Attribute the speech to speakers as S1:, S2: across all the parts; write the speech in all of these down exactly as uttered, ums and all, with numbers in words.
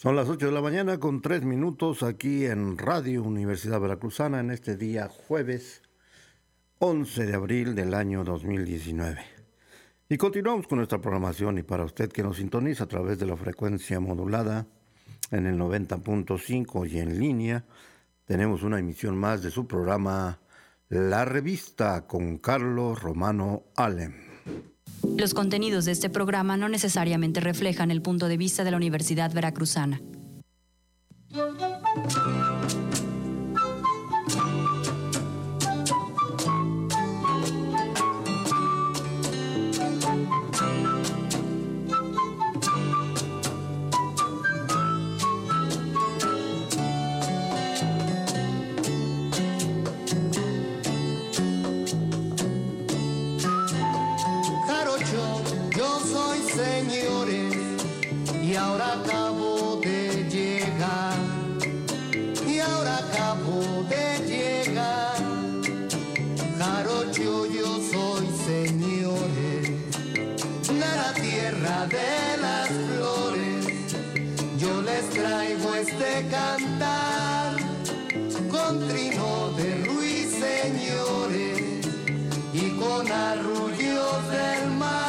S1: Son las ocho de la mañana con tres minutos aquí en Radio Universidad Veracruzana en este día jueves once de abril del año dos mil diecinueve. Y continuamos con nuestra programación, y para usted que nos sintoniza a través de la frecuencia modulada en el noventa punto cinco y en línea, tenemos una emisión más de su programa La Revista con Carlos Romano Alem.
S2: Los contenidos de este programa no necesariamente reflejan el punto de vista de la Universidad Veracruzana.
S3: Y ahora acabo de llegar, y ahora acabo de llegar. Jarocho, yo soy, señores, de la tierra de las flores. Yo les traigo este cantar con trino de ruiseñores y con arrullos del mar.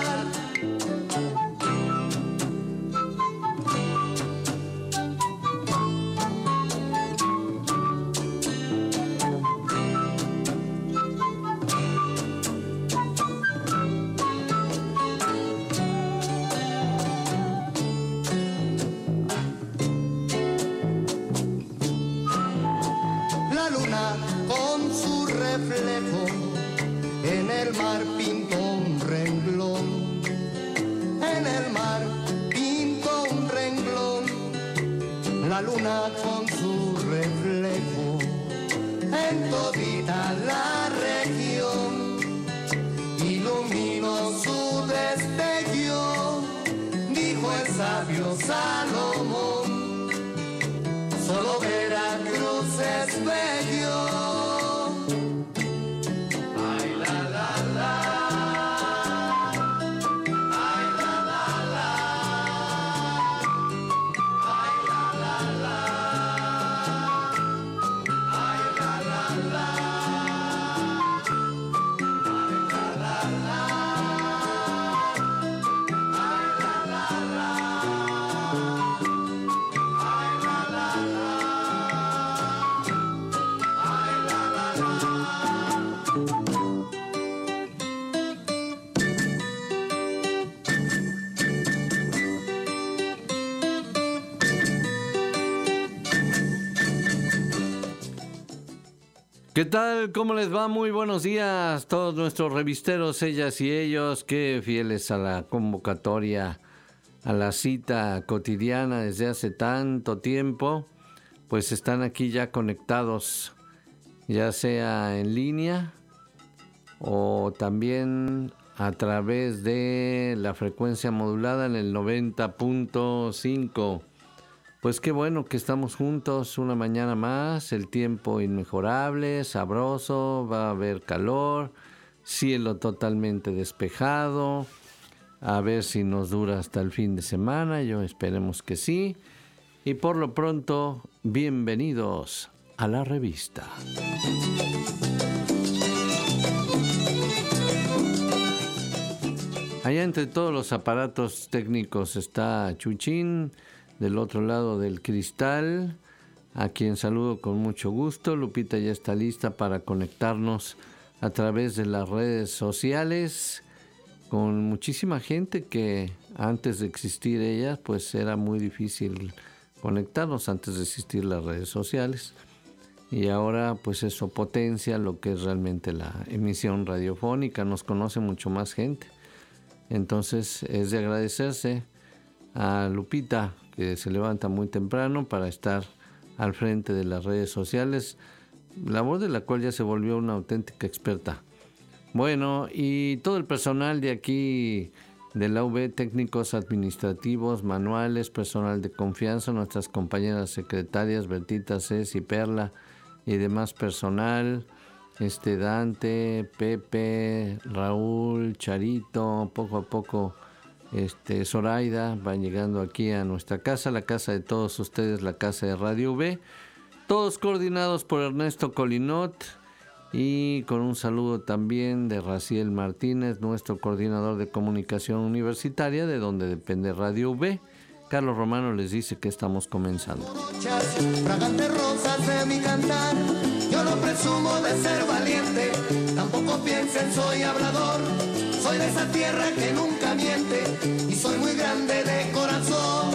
S3: En el mar pintó un renglón, en el mar pintó un renglón, la luna con su reflejo en todita la región, iluminó su destello, dijo el sabio Salomón, solo Veracruz es bello.
S4: ¿Qué tal? ¿Cómo les va? Muy buenos días, todos nuestros revisteros, ellas y ellos, que fieles a la convocatoria, a la cita cotidiana desde hace tanto tiempo, pues están aquí ya conectados, ya sea en línea o también a través de la frecuencia modulada en el noventa punto cinco. Pues qué bueno que estamos juntos una mañana más, el tiempo inmejorable, sabroso, va a haber calor, cielo totalmente despejado, a ver si nos dura hasta el fin de semana, yo esperemos que sí. Y por lo pronto, bienvenidos a la revista. Allá entre todos los aparatos técnicos está Chuchín, del otro lado del cristal, a quien saludo con mucho gusto. Lupita ya está lista para conectarnos a través de las redes sociales con muchísima gente que antes de existir ellas, pues era muy difícil conectarnos antes de existir las redes sociales. Y ahora pues eso potencia lo que es realmente la emisión radiofónica, nos conoce mucho más gente. Entonces es de agradecerse a Lupita, que se levanta muy temprano para estar al frente de las redes sociales, labor de la cual ya se volvió una auténtica experta. Bueno, y todo el personal de aquí de la U B, técnicos administrativos, manuales, personal de confianza, nuestras compañeras secretarias, Bertita, Ceci, Perla y demás personal, este Dante, Pepe, Raúl, Charito, poco a poco este, Zoraida van llegando aquí a nuestra casa, la casa de todos ustedes, la casa de Radio V. Todos coordinados por Ernesto Colinot y con un saludo también de Raciel Martínez, nuestro coordinador de comunicación universitaria, de donde depende Radio V. Carlos Romano les dice que estamos comenzando.
S3: Fragantes rosas de mi cantar, yo no presumo de ser valiente, tampoco piensen soy hablador, soy de esa tierra que nunca miente y soy muy grande de corazón.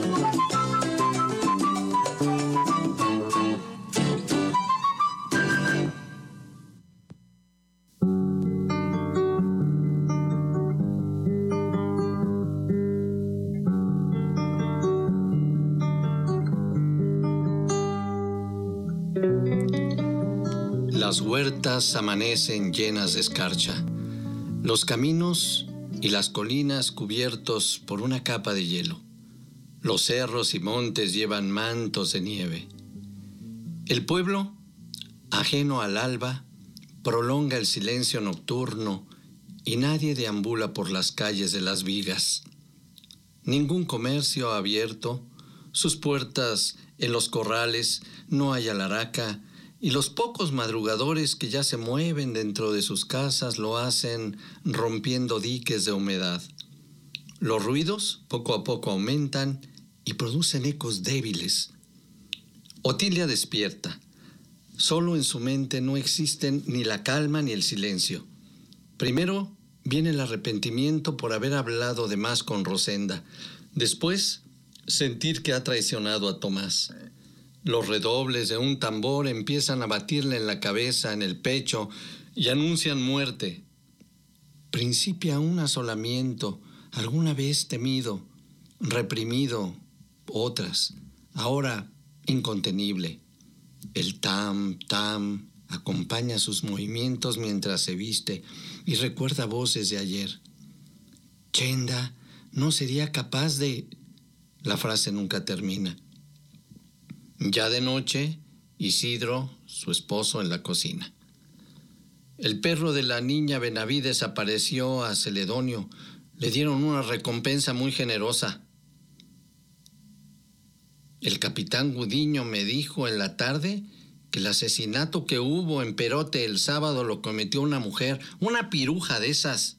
S5: Las huertas amanecen llenas de escarcha, los caminos y las colinas cubiertos por una capa de hielo. Los cerros y montes llevan mantos de nieve. El pueblo, ajeno al alba, prolonga el silencio nocturno y nadie deambula por las calles de las vigas. Ningún comercio ha abierto, sus puertas en los corrales, no hay alaraca, y los pocos madrugadores que ya se mueven dentro de sus casas lo hacen rompiendo diques de humedad. Los ruidos poco a poco aumentan y producen ecos débiles. Otilia despierta. Solo en su mente no existen ni la calma ni el silencio. Primero viene el arrepentimiento por haber hablado de más con Rosenda. Después, sentir que ha traicionado a Tomás. Los redobles de un tambor empiezan a batirle en la cabeza, en el pecho, y anuncian muerte. Principia un asolamiento, alguna vez temido, reprimido, otras, ahora incontenible. El tam, tam, acompaña sus movimientos mientras se viste y recuerda voces de ayer. Chenda no sería capaz de... La frase nunca termina. Ya de noche, Isidro, su esposo, en la cocina. El perro de la niña Benavides apareció a Celedonio. Le dieron una recompensa muy generosa. El capitán Gudiño me dijo en la tarde que el asesinato que hubo en Perote el sábado lo cometió una mujer, una piruja de esas.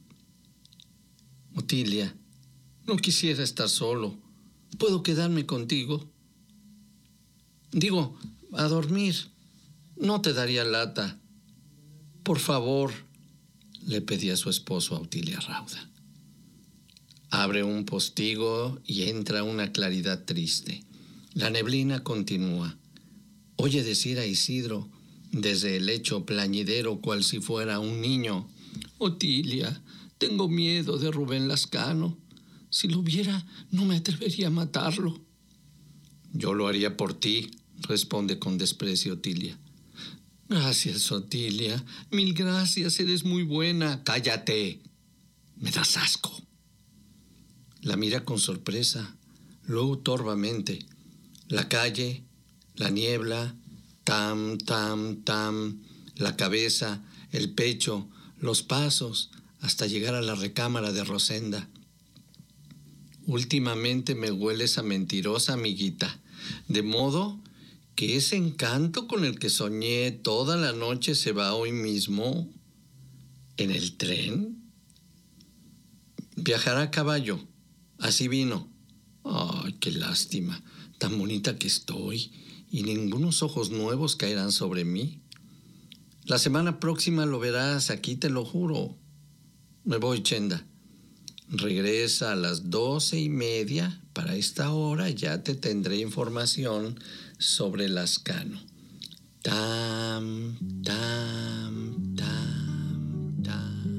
S5: Otilia, no quisiera estar solo. ¿Puedo quedarme contigo? Digo, a dormir. No te daría lata. Por favor, le pedí a su esposo a Otilia Rauda. Abre un postigo y entra una claridad triste. La neblina continúa. Oye decir a Isidro, desde el lecho plañidero, cual si fuera un niño: Otilia, tengo miedo de Rubén Lascano. Si lo viera, no me atrevería a matarlo. Yo lo haría por ti, responde con desprecio Otilia. Gracias, Otilia. Mil gracias, eres muy buena. Cállate. Me das asco. La mira con sorpresa, luego torvamente. La calle, la niebla, tam, tam, tam, la cabeza, el pecho, los pasos, hasta llegar a la recámara de Rosenda. Últimamente me hueles a mentirosa, amiguita, de modo que ese encanto con el que soñé toda la noche se va hoy mismo. ¿En el tren? Viajará a caballo. Así vino. Ay, qué lástima. Tan bonita que estoy, y ningunos ojos nuevos caerán sobre mí. La semana próxima lo verás aquí, te lo juro. Me voy, Chenda. Regresa a las doce y media. Para esta hora ya te tendré información sobre Lascano. Tam, tam, tam, tam.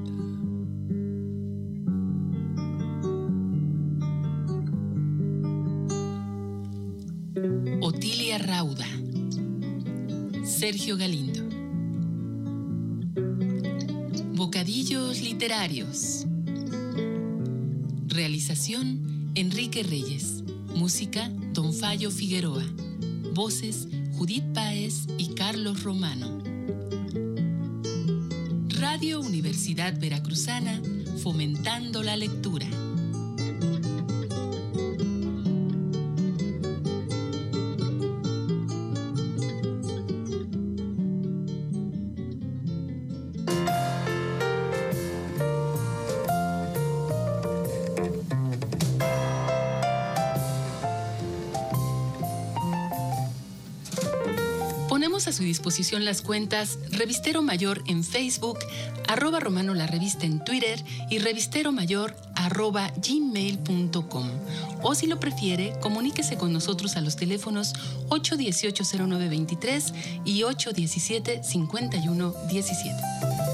S6: Otilia Rauda. Sergio Galindo. Bocadillos literarios. Realización: Enrique Reyes. Música: Don Fallo Figueroa. Voces: Judith Páez y Carlos Romano. Radio Universidad Veracruzana fomentando la lectura. Ponemos a su disposición las cuentas Revistero Mayor en Facebook, arroba Romano la Revista en Twitter y Revistero Mayor arroba gmail punto com. O si lo prefiere, comuníquese con nosotros a los teléfonos ocho uno ocho, cero nueve dos tres y ocho uno siete, cinco uno uno siete.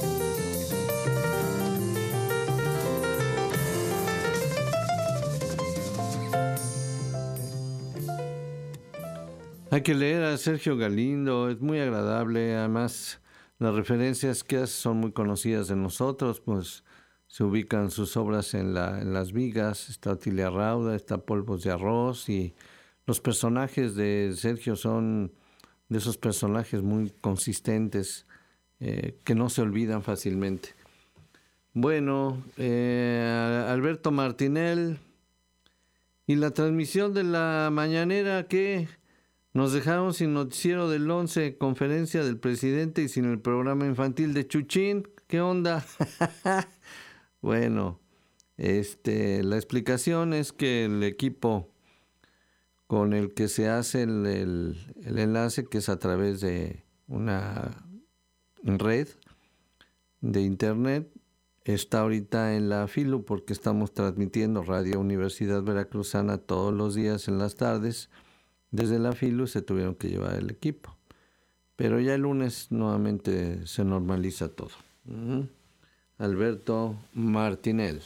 S4: Hay que leer a Sergio Galindo, es muy agradable, además las referencias que hace son muy conocidas de nosotros, pues se ubican sus obras en, la, en las vigas, está Otilia Rauda, está Polvos de Arroz, y los personajes de Sergio son de esos personajes muy consistentes, eh, que no se olvidan fácilmente. Bueno, eh, Alberto Martinel, y la transmisión de la mañanera, ¿qué? Nos dejaron sin noticiero del once, conferencia del presidente y sin el programa infantil de Chuchín. ¿Qué onda? Bueno, este, la explicación es que el equipo con el que se hace el, el, el enlace, que es a través de una red de internet, está ahorita en la FILU porque estamos transmitiendo Radio Universidad Veracruzana todos los días en las tardes. Desde la FILU se tuvieron que llevar el equipo. Pero ya el lunes nuevamente se normaliza todo. Uh-huh. Alberto Martinel.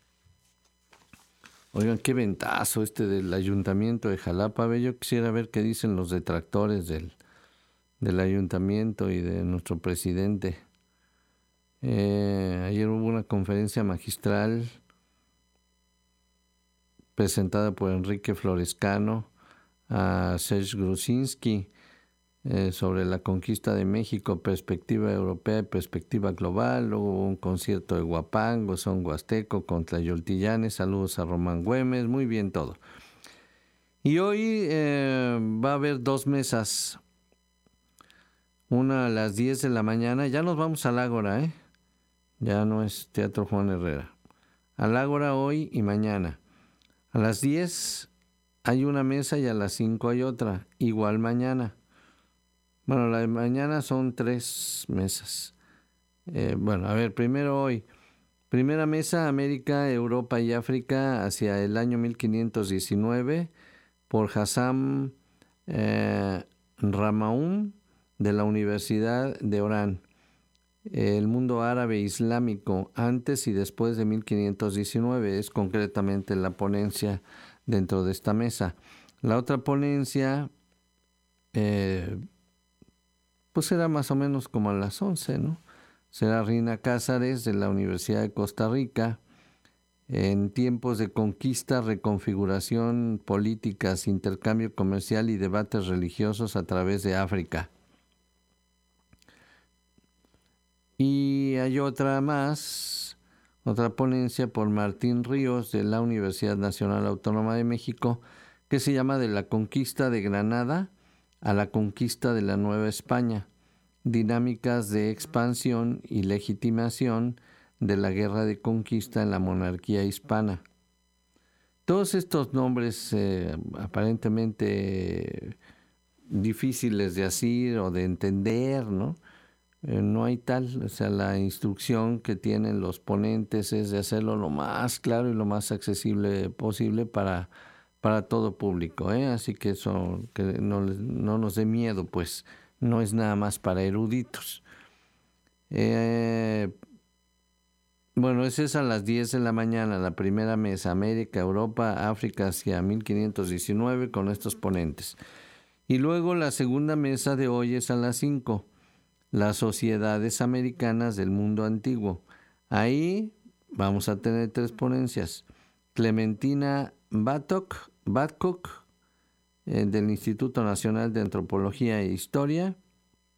S4: Oigan, qué ventazo este del ayuntamiento de Jalapa. Yo quisiera ver qué dicen los detractores del, del ayuntamiento y de nuestro presidente. Eh, ayer hubo una conferencia magistral presentada por Enrique Florescano a Serge Grusinski eh, sobre la conquista de México, perspectiva europea y perspectiva global. Luego hubo un concierto de Huapango, son huasteco contra Yoltillanes. Saludos a Román Güemes, muy bien todo. Y hoy eh, va a haber dos mesas, una a las diez de la mañana. Ya nos vamos al Ágora, ¿eh? Ya no es Teatro Juan Herrera. Al Ágora hoy y mañana. A las diez hay una mesa y a las cinco hay otra. Igual mañana. Bueno, la de mañana son tres mesas. Eh, bueno, a ver, primero hoy. Primera mesa, América, Europa y África hacia el año mil quinientos diecinueve por Hassam eh, Ramaum de la Universidad de Orán. El mundo árabe islámico antes y después de mil quinientos diecinueve es concretamente la ponencia dentro de esta mesa. La otra ponencia eh, pues será más o menos como a las once, ¿no? Será Rina Cázares de la Universidad de Costa Rica, en tiempos de conquista, reconfiguración, políticas, intercambio comercial y debates religiosos a través de África. Y hay otra más, otra ponencia por Martín Ríos de la Universidad Nacional Autónoma de México, que se llama De la conquista de Granada a la conquista de la Nueva España, dinámicas de expansión y legitimación de la guerra de conquista en la monarquía hispana. Todos estos nombres eh, aparentemente difíciles de decir o de entender, ¿no? Eh, no hay tal, o sea, la instrucción que tienen los ponentes es de hacerlo lo más claro y lo más accesible posible para, para todo público, ¿eh? Así que eso, que no, no nos dé miedo, pues no es nada más para eruditos. Eh, bueno, esa es a las diez de la mañana, la primera mesa, América, Europa, África hacia mil quinientos diecinueve con estos ponentes. Y luego la segunda mesa de hoy es a las cinco. Las sociedades americanas del mundo antiguo. Ahí vamos a tener tres ponencias. Clementina Babcock, Babcock eh, del Instituto Nacional de Antropología e Historia,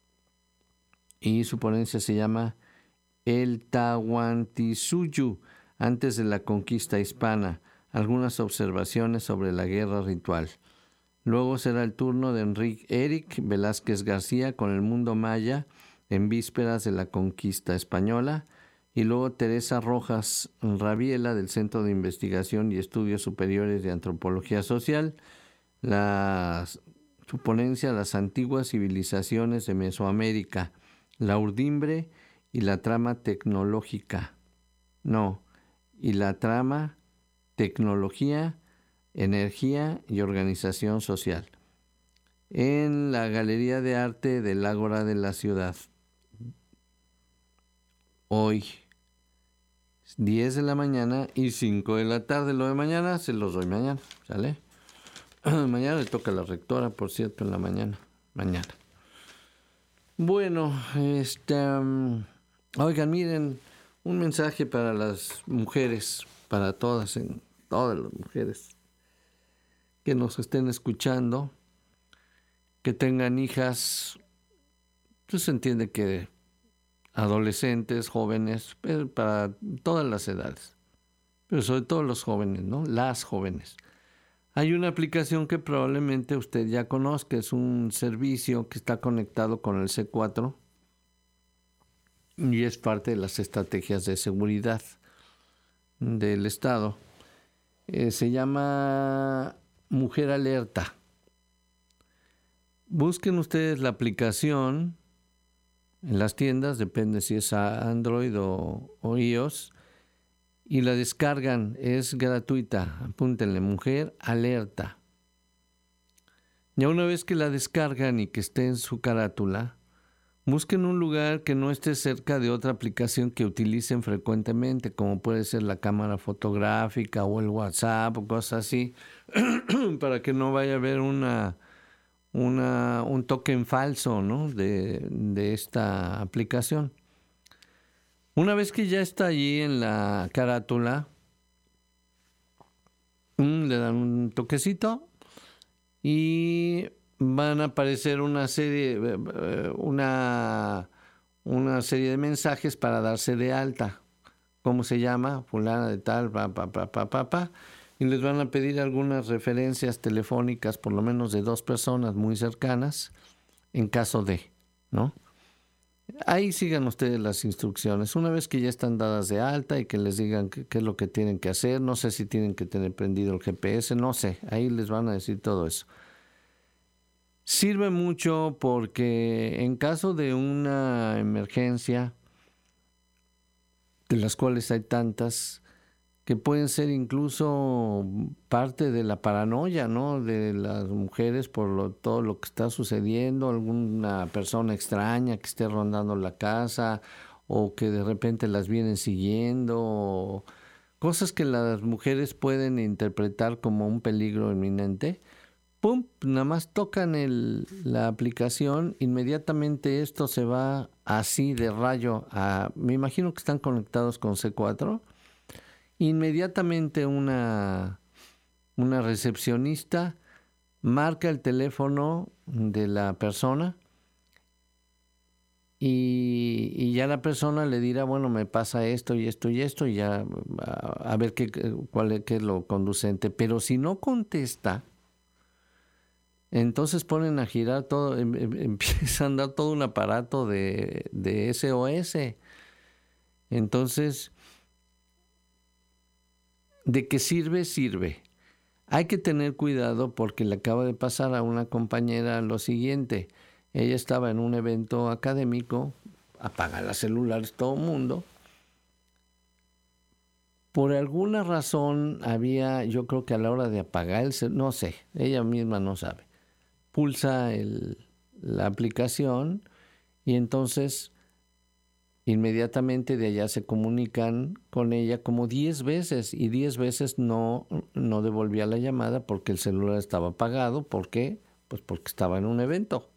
S4: y su ponencia se llama El Tahuantinsuyo, antes de la conquista hispana, algunas observaciones sobre la guerra ritual. Luego será el turno de Enrique Eric Velázquez García con el mundo maya en vísperas de la conquista española, y luego Teresa Rojas Rabiela del Centro de Investigación y Estudios Superiores de Antropología Social, la, su ponencia Las antiguas civilizaciones de Mesoamérica, la urdimbre y la trama tecnológica. No, y la trama, tecnología, energía y organización social, en la Galería de Arte del Ágora de la Ciudad. Hoy, diez de la mañana y cinco de la tarde. Lo de mañana se los doy mañana, ¿sale? Mañana le toca a la rectora, por cierto, en la mañana. Mañana. Bueno, este... Um, oigan, miren, un mensaje para las mujeres, para todas, en, todas las mujeres que nos estén escuchando, que tengan hijas, pues se entiende que adolescentes, jóvenes, para todas las edades, pero sobre todo los jóvenes, ¿no? Las jóvenes. Hay una aplicación que probablemente usted ya conozca, es un servicio que está conectado con el C cuatro y es parte de las estrategias de seguridad del Estado. Eh, se llama Mujer Alerta. Busquen ustedes la aplicación en las tiendas, depende si es Android o, o iOS, y la descargan, es gratuita. Apúntenle, Mujer Alerta. Ya una vez que la descargan y que esté en su carátula, busquen un lugar que no esté cerca de otra aplicación que utilicen frecuentemente, como puede ser la cámara fotográfica o el WhatsApp o cosas así, para que no vaya a haber una, una, un token falso, ¿no? de, de esta aplicación. Una vez que ya está allí en la carátula, le dan un toquecito y van a aparecer una serie, una, una serie de mensajes para darse de alta. ¿Cómo se llama? Fulana de tal, pa, pa, pa, pa, pa, pa. Y les van a pedir algunas referencias telefónicas, por lo menos de dos personas muy cercanas, en caso de, ¿no? Ahí sigan ustedes las instrucciones. Una vez que ya están dadas de alta y que les digan qué, qué es lo que tienen que hacer, no sé si tienen que tener prendido el G P S, no sé, ahí les van a decir todo eso. Sirve mucho porque en caso de una emergencia, de las cuales hay tantas, que pueden ser incluso parte de la paranoia, ¿no? De las mujeres por lo, todo lo que está sucediendo, alguna persona extraña que esté rondando la casa o que de repente las vienen siguiendo, cosas que las mujeres pueden interpretar como un peligro inminente. Pum, nada más tocan el, la aplicación, inmediatamente esto se va así de rayo a, me imagino que están conectados con C cuatro. Inmediatamente una, una recepcionista marca el teléfono de la persona y, y ya la persona le dirá, bueno, me pasa esto y esto y esto, y ya a, a ver qué, cuál es, qué es lo conducente. Pero si no contesta, entonces ponen a girar todo, em, em, empieza a andar todo un aparato de, de S O S. Entonces, ¿de qué sirve? Sirve. Hay que tener cuidado porque le acaba de pasar a una compañera lo siguiente. Ella estaba en un evento académico, apaga los celulares todo el mundo. Por alguna razón había, yo creo que a la hora de apagar el celular, no sé, ella misma no sabe. Pulsa el, la aplicación y entonces inmediatamente de allá se comunican con ella como diez veces y diez veces no, no devolvía la llamada porque el celular estaba apagado. ¿Por qué? Pues porque estaba en un evento.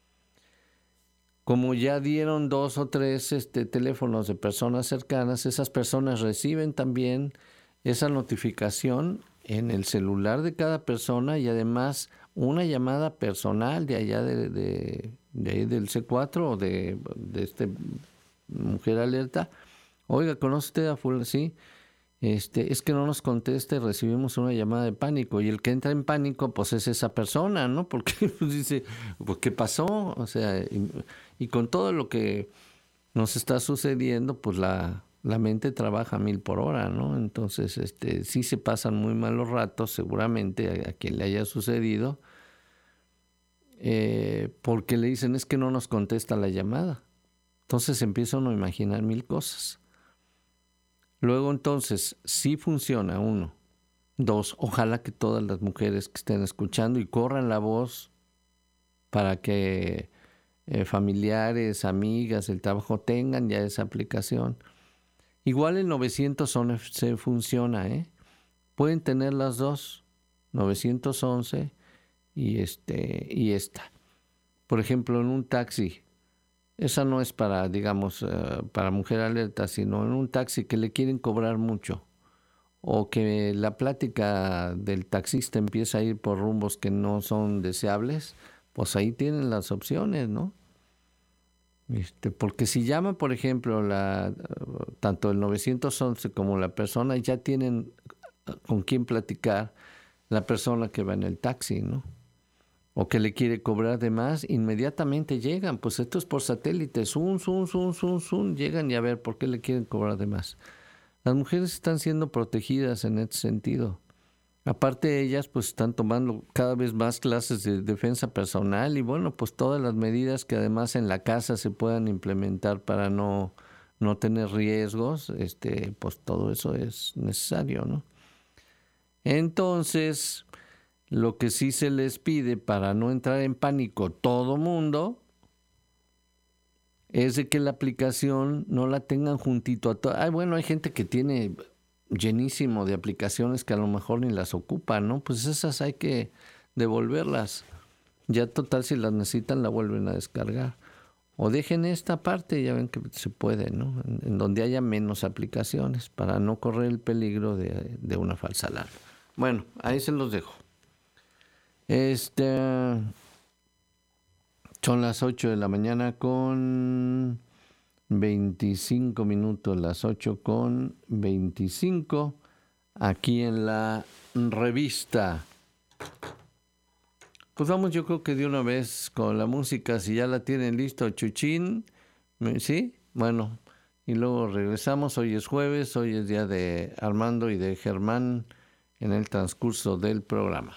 S4: Como ya dieron dos o tres este, teléfonos de personas cercanas, esas personas reciben también esa notificación en el celular de cada persona y además una llamada personal de allá de, de, de ahí del C cuatro o de, de este Mujer Alerta. Oiga, ¿conoce usted a fulano? Sí. Este, es que no nos contesta y recibimos una llamada de pánico. Y el que entra en pánico, pues es esa persona, ¿no? Porque pues, dice, pues, ¿qué pasó? O sea, y, y con todo lo que nos está sucediendo, pues la, la mente trabaja a mil por hora, ¿no? Entonces, este, sí se pasan muy malos ratos, seguramente a, a quien le haya sucedido, eh, porque le dicen, es que no nos contesta la llamada. Entonces empieza uno a imaginar mil cosas. Luego entonces, sí funciona, uno. Dos, ojalá que todas las mujeres que estén escuchando y corran la voz para que eh, familiares, amigas del trabajo tengan ya esa aplicación. Igual el novecientos once funciona, ¿eh? Pueden tener las dos, novecientos once y, este, y esta. Por ejemplo, en un taxi. Esa no es para, digamos, uh, para mujer alerta, sino en un taxi que le quieren cobrar mucho o que la plática del taxista empieza a ir por rumbos que no son deseables, pues ahí tienen las opciones, ¿no? Este, porque si llama, por ejemplo, la, uh, tanto el novecientos once como la persona ya tienen con quién platicar la persona que va en el taxi, ¿no? O que le quiere cobrar de más, inmediatamente llegan. Pues esto es por satélite. Zum, zum, zum, zum, zum. Llegan y a ver por qué le quieren cobrar de más. Las mujeres están siendo protegidas en este sentido. Aparte ellas pues están tomando cada vez más clases de defensa personal y bueno, pues todas las medidas que además en la casa se puedan implementar para no, no tener riesgos, este, pues todo eso es necesario, ¿no? Entonces, lo que sí se les pide para no entrar en pánico todo mundo es de que la aplicación no la tengan juntito a todo. Ay, bueno, hay gente que tiene llenísimo de aplicaciones que a lo mejor ni las ocupa, ¿no? Pues esas hay que devolverlas. Ya total, si las necesitan, la vuelven a descargar. O dejen esta parte, ya ven que se puede, ¿no? En, en donde haya menos aplicaciones para no correr el peligro de, de una falsa alarma. Bueno, ahí se los dejo. Este, son las ocho de la mañana con veinticinco minutos, las ocho con veinticinco, aquí en la revista. Pues vamos, yo creo que de una vez con la música, si ya la tienen listo, Chuchín, ¿sí? Bueno, y luego regresamos, hoy es jueves, hoy es día de Armando y de Germán en el transcurso del programa.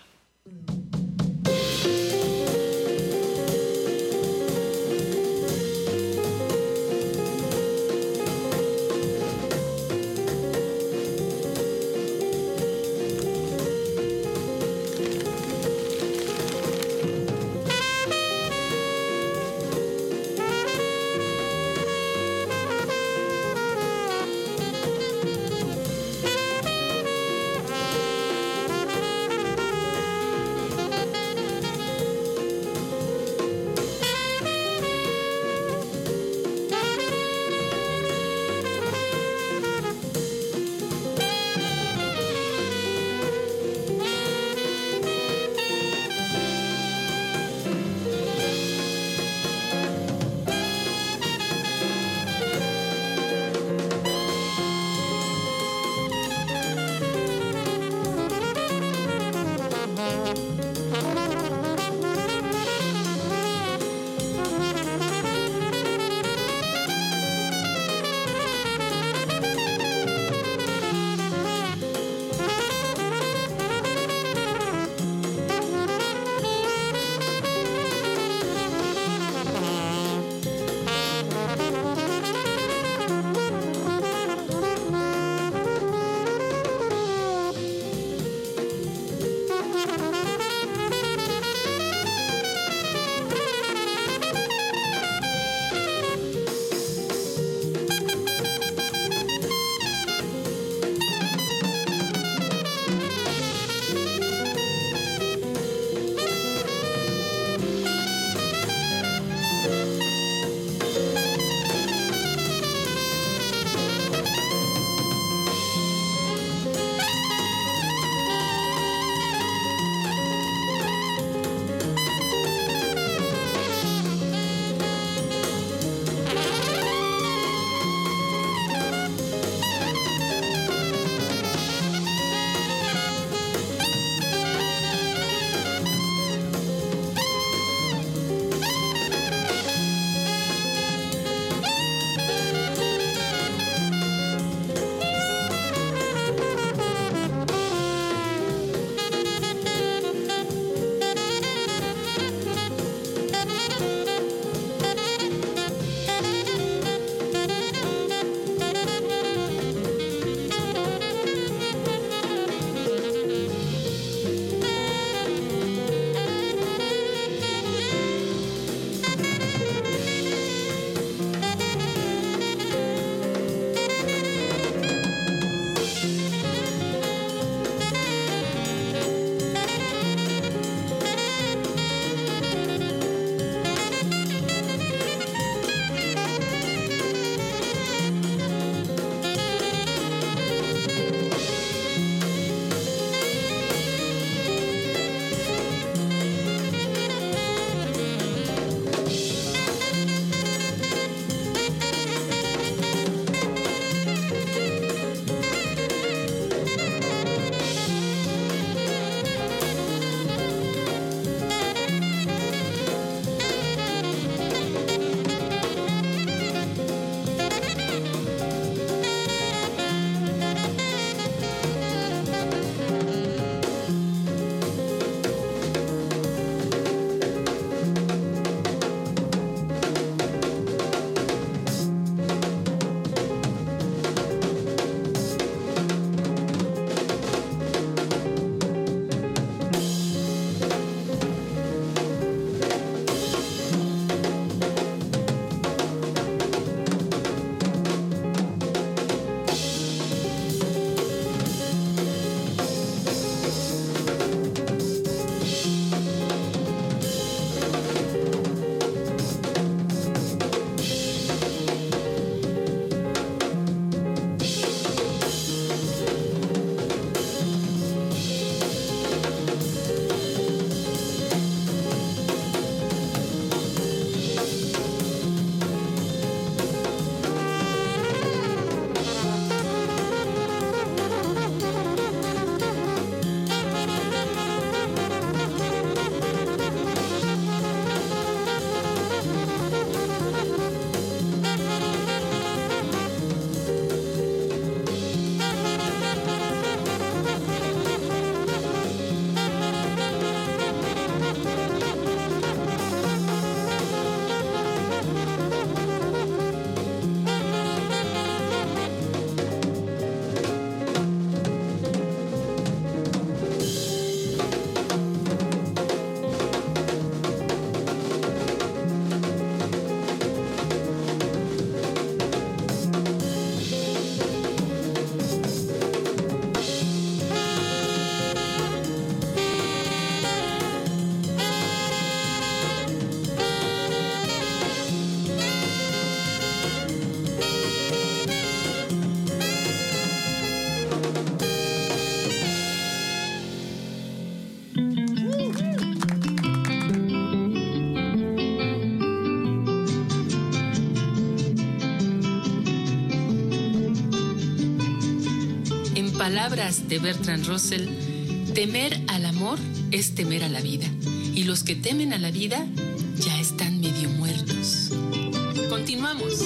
S6: palabras de Bertrand Russell, temer al amor es temer a la vida, y los que temen a la vida ya están medio muertos. Continuamos.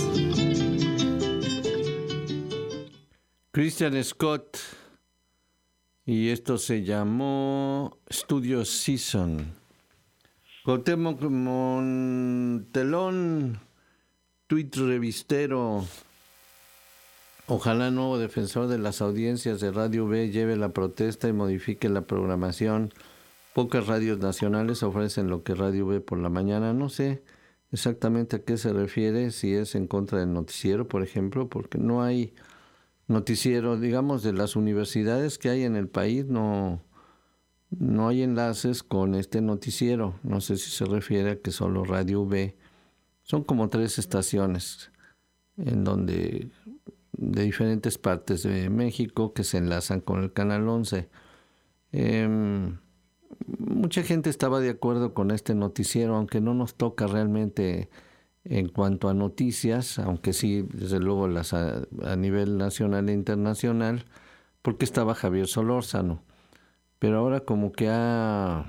S4: Christian Scott, y esto se llamó Studio Season. Cuauhtémoc Montelón, tuit revistero. Ojalá el nuevo defensor de las audiencias de Radio B lleve la protesta y modifique la programación. Pocas radios nacionales ofrecen lo que Radio B por la mañana. No sé exactamente a qué se refiere, si es en contra del noticiero, por ejemplo, porque no hay noticiero, digamos, de las universidades que hay en el país, no, no hay enlaces con este noticiero. No sé si se refiere a que solo Radio B. Son como tres estaciones en donde de diferentes partes de México que se enlazan con el Canal once. Eh, mucha gente estaba de acuerdo con este noticiero, aunque no nos toca realmente en cuanto a noticias, aunque sí, desde luego, las a, a nivel nacional e internacional, porque estaba Javier Solórzano. Pero ahora como que ha...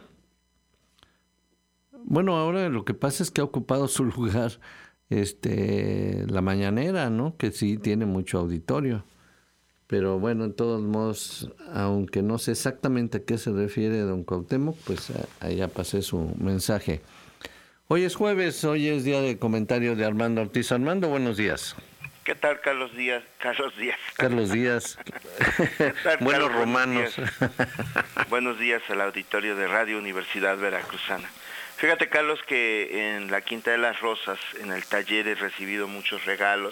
S4: Bueno, ahora lo que pasa es que ha ocupado su lugar este la mañanera, ¿no? Que sí tiene mucho auditorio. Pero bueno, en todos modos, aunque no sé exactamente a qué se refiere don Cuauhtémoc, pues allá pasé su mensaje. Hoy es jueves, hoy es día de comentario de Armando Ortiz. Armando, buenos días.
S7: ¿Qué tal, Carlos Díaz? Carlos Díaz.
S4: Carlos Díaz. Buenos romanos.
S7: Buenos días. Buenos días al auditorio de Radio Universidad Veracruzana. Fíjate, Carlos, que en la Quinta de las Rosas, en el taller, he recibido muchos regalos,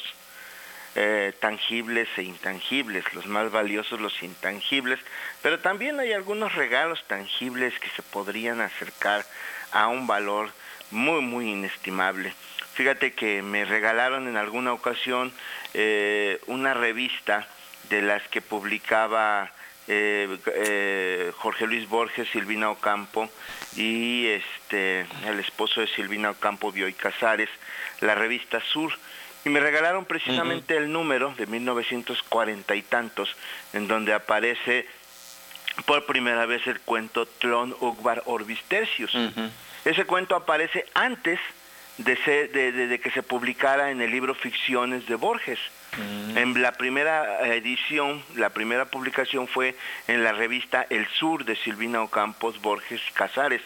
S7: eh, tangibles e intangibles, los más valiosos, los intangibles, pero también hay algunos regalos tangibles que se podrían acercar a un valor muy, muy inestimable. Fíjate que me regalaron en alguna ocasión eh, una revista de las que publicaba Eh, eh, Jorge Luis Borges, Silvina Ocampo y este el esposo de Silvina Ocampo, Bioy Casares, la revista Sur, y me regalaron precisamente uh-huh. el número de mil novecientos cuarenta y tantos, en donde aparece por primera vez el cuento Tlön Uqbar Orbis Tertius. Uh-huh. Ese cuento aparece antes de, ser, de, de, de que se publicara en el libro Ficciones de Borges. Mm. En la primera edición, la primera publicación fue en la revista El Sur de Silvina Ocampos, Borges y Casares.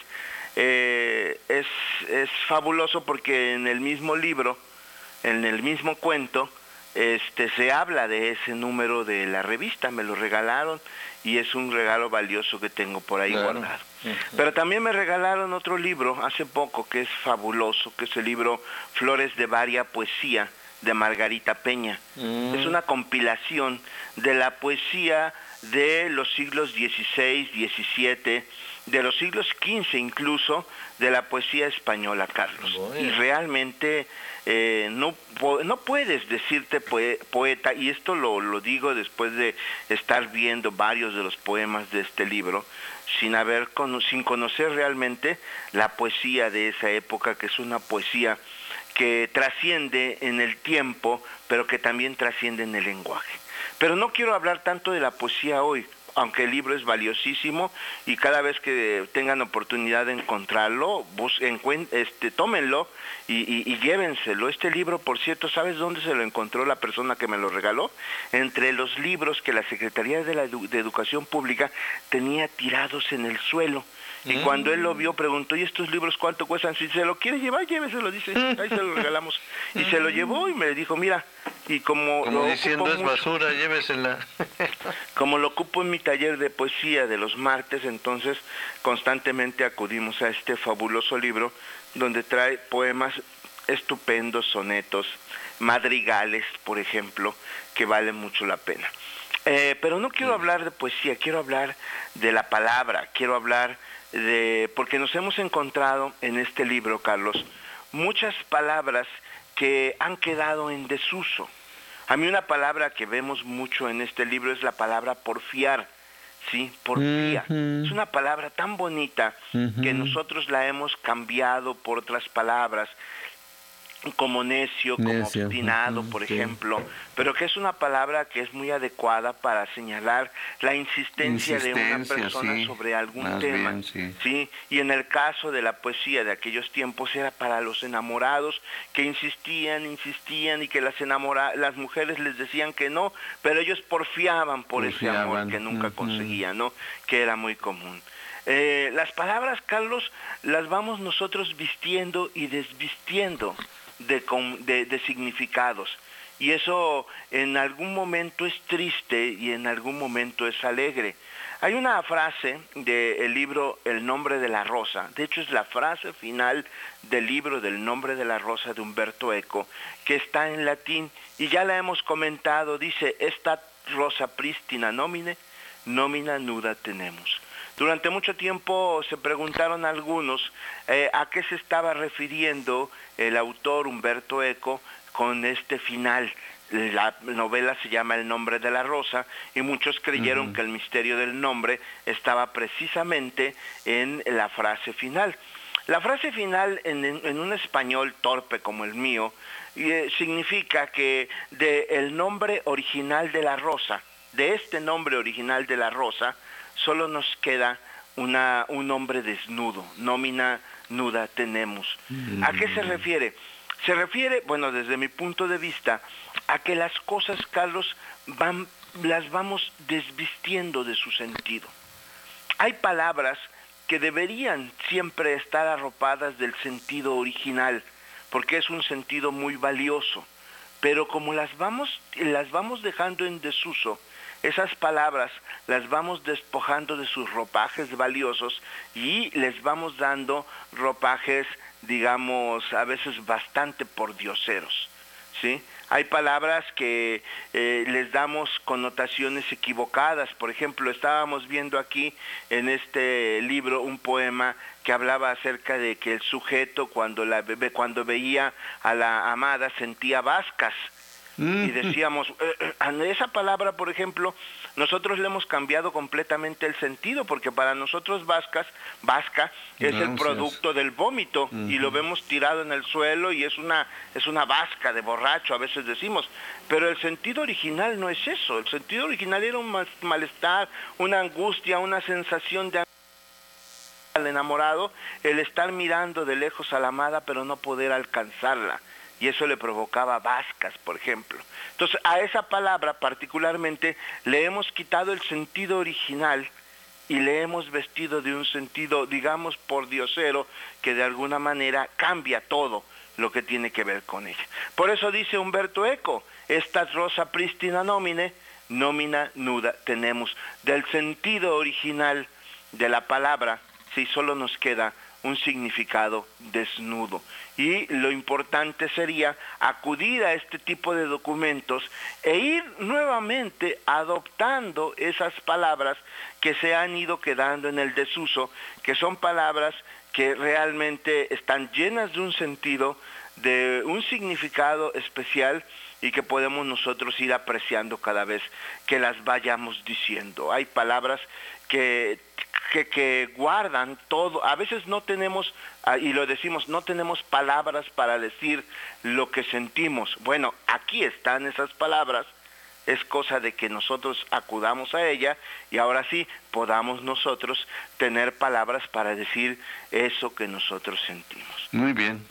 S7: Eh, es, es fabuloso porque en el mismo libro, en el mismo cuento, este, se habla de ese número de la revista, me lo regalaron y es un regalo valioso que tengo por ahí claro. guardado. Uh-huh. Pero también me regalaron otro libro hace poco que es fabuloso, que es el libro Flores de Varia Poesía, de Margarita Peña. Mm. Es una compilación de la poesía de los siglos dieciséis, diecisiete, de los siglos quince incluso, de la poesía española, Carlos. Bueno. Y realmente eh, no, no puedes decirte poeta, y esto lo, lo digo después de estar viendo varios de los poemas de este libro, sin haber sin conocer realmente la poesía de esa época, que es una poesía que trasciende en el tiempo, pero que también trasciende en el lenguaje. Pero no quiero hablar tanto de la poesía hoy, aunque el libro es valiosísimo y cada vez que tengan oportunidad de encontrarlo, busquen, este, tómenlo y, y, y llévenselo. Este libro, por cierto, ¿sabes dónde se lo encontró la persona que me lo regaló? Entre los libros que la Secretaría de, la Edu- de Educación Pública tenía tirados en el suelo. Y mm. cuando él lo vio, preguntó, ¿y estos libros cuánto cuestan? Si se lo quiere llevar, lléveselo, dice, ahí se lo regalamos. Y se lo llevó y me dijo, mira, y como...
S4: Como
S7: lo
S4: diciendo, es
S7: mucho,
S4: basura, llévesela.
S7: Como lo ocupo en mi taller de poesía de los martes, entonces constantemente acudimos a este fabuloso libro, donde trae poemas estupendos, sonetos, madrigales, por ejemplo, que valen mucho la pena. Eh, pero no quiero hablar de poesía, quiero hablar de la palabra, quiero hablar de... porque nos hemos encontrado en este libro, Carlos, muchas palabras que han quedado en desuso. A mí una palabra que vemos mucho en este libro es la palabra porfiar, ¿sí? Porfía. Uh-huh. Es una palabra tan bonita uh-huh. que nosotros la hemos cambiado por otras palabras. como necio, como
S4: Necio.
S7: obstinado,
S4: Ujú,
S7: por
S4: sí.
S7: ejemplo, pero que es una palabra que es muy adecuada para señalar la insistencia, de una
S4: Insistencia,
S7: persona
S4: sí,
S7: sobre algún
S4: más
S7: tema,
S4: bien, sí.
S7: ¿sí? Y en el caso de la poesía de aquellos tiempos era para los enamorados que insistían, insistían y que las enamora las mujeres les decían que no, pero ellos porfiaban por ese amor
S4: Porfiaban,
S7: que nunca
S4: ujú.
S7: conseguían, ¿no? Que era muy común. Eh, las palabras, Carlos, las vamos nosotros vistiendo y desvistiendo de, de, de significados. Y eso en algún momento es triste y en algún momento es alegre. Hay una frase del libro El nombre de la rosa, de hecho es la frase final del libro del nombre de la rosa de Umberto Eco, que está en latín y ya la hemos comentado, dice, esta rosa prístina nomine, nomina nuda tenemos. Durante mucho tiempo se preguntaron algunos eh, a qué se estaba refiriendo el autor Umberto Eco con este final. La novela se llama El nombre de la rosa y muchos creyeron uh-huh. que el misterio del nombre estaba precisamente en la frase final. La frase final en, en un español torpe como el mío eh, significa que de el nombre original de la rosa, de este nombre original de la rosa, solo nos queda una, un nombre desnudo, nómina nuda tenemos. Mm. ¿A qué se refiere? Se refiere, bueno, desde mi punto de vista, a que las cosas, Carlos, van, las vamos desvistiendo de su sentido. Hay palabras que deberían siempre estar arropadas del sentido original, porque es un sentido muy valioso, pero como las vamos, las vamos dejando en desuso, esas palabras las vamos despojando de sus ropajes valiosos y les vamos dando ropajes, digamos, a veces bastante pordioseros, ¿sí? Hay palabras que eh, les damos connotaciones equivocadas. Por ejemplo, estábamos viendo aquí en este libro un poema que hablaba acerca de que el sujeto cuando, la, cuando veía a la amada sentía vascas. Y decíamos, eh, eh, esa palabra, por ejemplo, nosotros le hemos cambiado completamente el sentido, porque para nosotros vascas, vasca es Gracias. el producto del vómito, uh-huh. y lo vemos tirado en el suelo y es una, es una vasca de borracho, a veces decimos, pero el sentido original no es eso, el sentido original era un malestar, una angustia, una sensación de al enamorado, el estar mirando de lejos a la amada pero no poder alcanzarla. Y eso le provocaba vascas, por ejemplo. Entonces, a esa palabra particularmente le hemos quitado el sentido original y le hemos vestido de un sentido, digamos, pordiosero, que de alguna manera cambia todo lo que tiene que ver con ella. Por eso dice Umberto Eco, esta rosa prístina nomine, nómina nuda tenemos. Del sentido original de la palabra, si solo nos queda un significado desnudo. Y lo importante sería acudir a este tipo de documentos e ir nuevamente adoptando esas palabras que se han ido quedando en el desuso, que son palabras que realmente están llenas de un sentido, de un significado especial y que podemos nosotros ir apreciando cada vez que las vayamos diciendo. Hay palabras que Que, que guardan todo, a veces no tenemos, y lo decimos, no tenemos palabras para decir lo que sentimos. Bueno, aquí están esas palabras, es cosa de que nosotros acudamos a ella y ahora sí podamos nosotros tener palabras para decir eso que nosotros sentimos.
S4: Muy bien.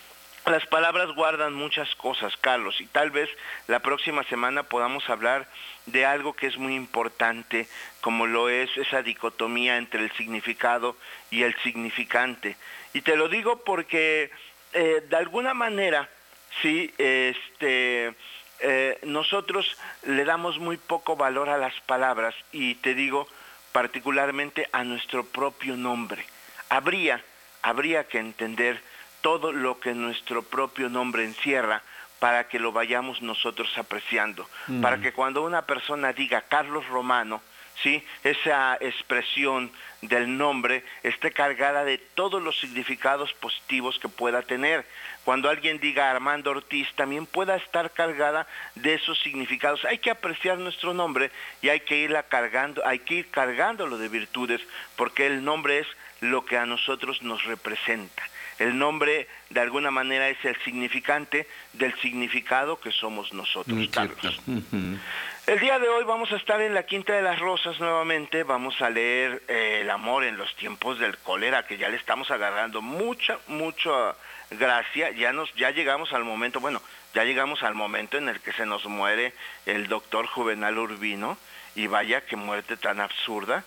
S7: Las palabras guardan muchas cosas, Carlos, y tal vez la próxima semana podamos hablar de algo que es muy importante, como lo es esa dicotomía entre el significado y el significante. Y te lo digo porque eh, de alguna manera, sí, este, eh, nosotros le damos muy poco valor a las palabras, y te digo particularmente a nuestro propio nombre. Habría, habría que entender todo lo que nuestro propio nombre encierra para que lo vayamos nosotros apreciando, mm. para que cuando una persona diga Carlos Romano, ¿sí?, esa expresión del nombre esté cargada de todos los significados positivos que pueda tener. Cuando alguien diga Armando Ortiz, también pueda estar cargada de esos significados. Hay que apreciar nuestro nombre y hay que irla cargando, hay que ir cargándolo de virtudes, porque el nombre es lo que a nosotros nos representa. El nombre, de alguna manera, es el significante del significado que somos nosotros,
S4: Muy
S7: Carlos.
S4: cierto. Uh-huh.
S7: El día de hoy vamos a estar en la Quinta de las Rosas nuevamente, vamos a leer eh, El amor en los tiempos del cólera, que ya le estamos agarrando mucha, mucha gracia, ya nos, ya llegamos al momento, bueno, ya llegamos al momento en el que se nos muere el doctor Juvenal Urbino, y vaya qué muerte tan absurda.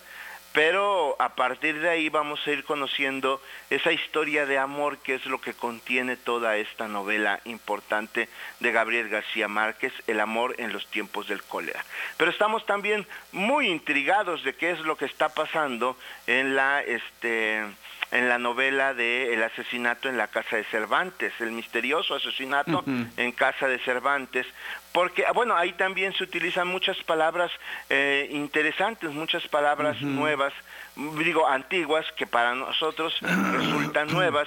S7: Pero a partir de ahí vamos a ir conociendo esa historia de amor que es lo que contiene toda esta novela importante de Gabriel García Márquez, El amor en los tiempos del cólera. Pero estamos también muy intrigados de qué es lo que está pasando en la este en la novela de El asesinato en la casa de Cervantes, el misterioso asesinato uh-huh. en casa de Cervantes, porque, bueno, ahí también se utilizan muchas palabras eh, interesantes, muchas palabras uh-huh. nuevas, digo, antiguas, que para nosotros resultan nuevas.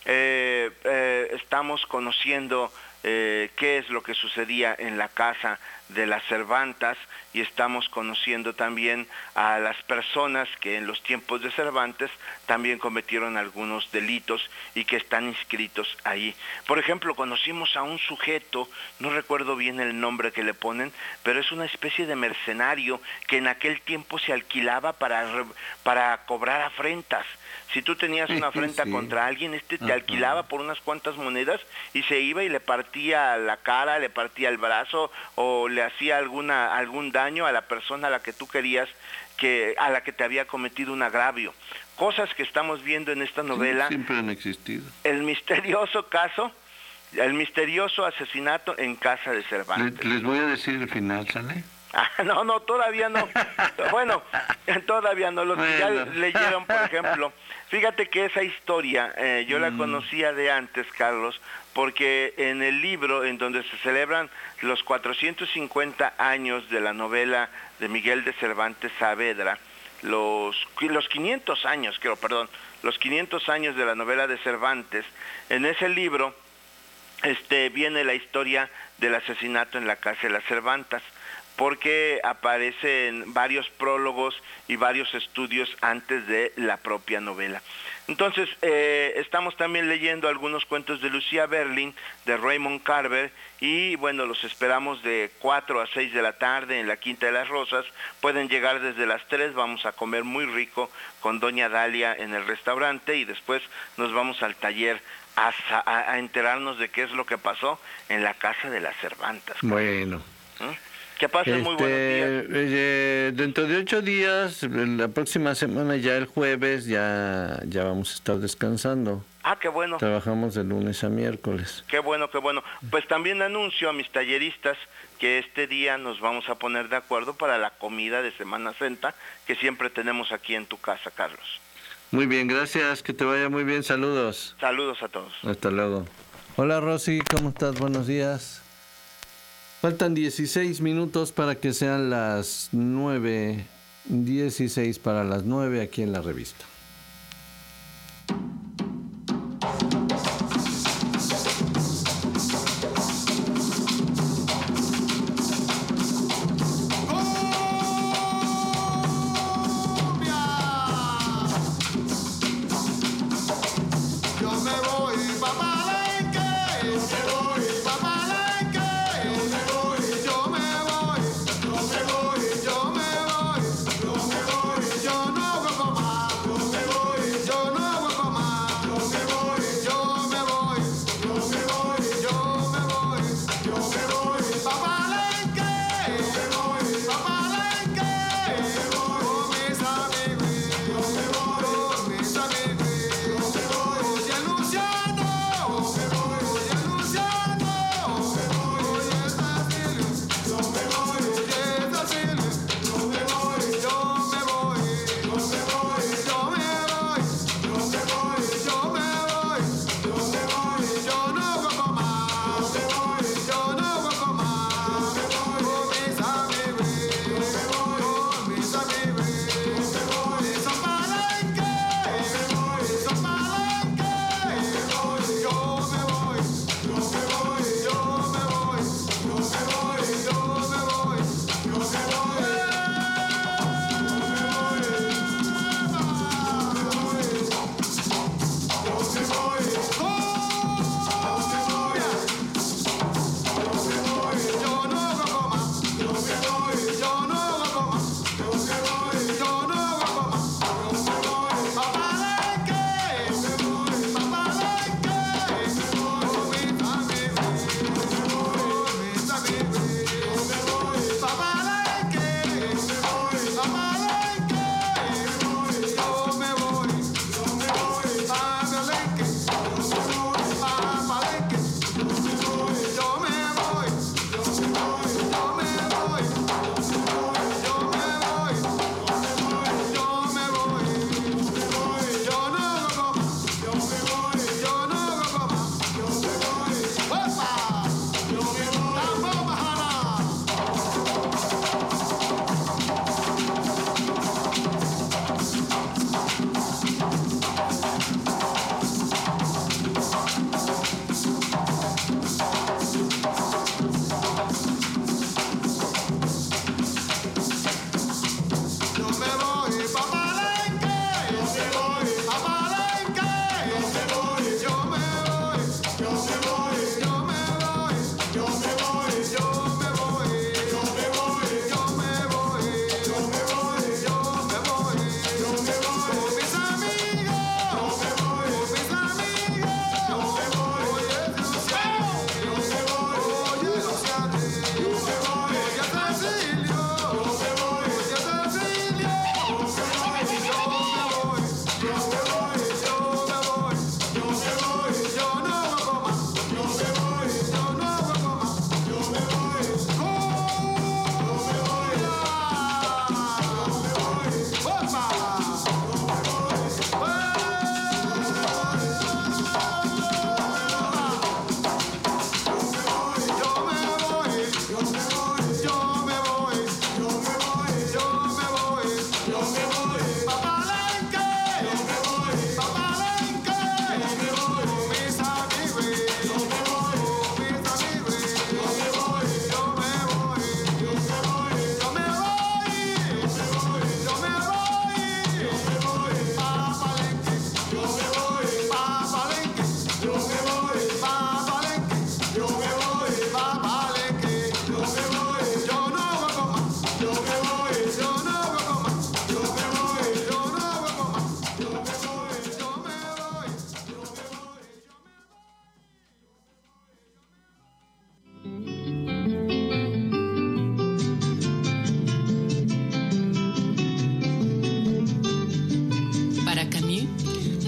S7: Eh, eh, estamos conociendo eh, qué es lo que sucedía en la casa de las Cervantas, y estamos conociendo también a las personas que en los tiempos de Cervantes también cometieron algunos delitos y que están inscritos ahí. Por ejemplo, conocimos a un sujeto, no recuerdo bien el nombre que le ponen, pero es una especie de mercenario que en aquel tiempo se alquilaba para, para cobrar afrentas. Si tú tenías una afrenta sí. contra alguien, este te Ajá. alquilaba por unas cuantas monedas y se iba y le partía la cara, le partía el brazo o le hacía alguna algún daño a la persona a la que tú querías, que a la que te había cometido un agravio. Cosas que estamos viendo en esta novela.
S4: Sí, siempre han existido.
S7: El misterioso caso, el misterioso asesinato en casa de Cervantes.
S4: Les, les voy a decir el final, ¿sale?
S7: Ah, no, no, todavía no. Bueno, todavía no. Los que ya leyeron, por ejemplo, fíjate que esa historia eh, yo mm. la conocía de antes, Carlos, porque en el libro en donde se celebran los cuatrocientos cincuenta años de la novela de Miguel de Cervantes Saavedra, los, los quinientos años, creo, perdón, los quinientos años de la novela de Cervantes, en ese libro este, viene la historia del asesinato en la casa de las Cervantas, porque aparecen varios prólogos y varios estudios antes de la propia novela. Entonces, eh, estamos también leyendo algunos cuentos de Lucía Berlin, de Raymond Carver, y bueno, los esperamos de cuatro a seis de la tarde en la Quinta de las Rosas. Pueden llegar desde las tres, vamos a comer muy rico con Doña Dalia en el restaurante, y después nos vamos al taller a, a, a enterarnos de qué es lo que pasó en la casa de las Cervantas.
S4: Bueno.
S7: ¿Mm? Que pasen
S4: este,
S7: muy buenos días.
S4: Eh, dentro de ocho días, la próxima semana, ya el jueves, ya, ya vamos a estar descansando.
S7: Ah, qué bueno.
S4: Trabajamos de lunes a miércoles.
S7: Qué bueno, qué bueno. Pues también anuncio a mis talleristas que este día nos vamos a poner de acuerdo para la comida de Semana Santa que siempre tenemos aquí en tu casa, Carlos.
S4: Muy bien, gracias, que te vaya muy bien, saludos.
S7: Saludos a todos.
S4: Hasta luego. Hola Rosy, ¿cómo estás? Buenos días. Faltan dieciséis minutos para que sean las nueve, dieciséis para las nueve aquí en la revista.
S3: Yo me voy, yo me voy, yo no vuelvo más.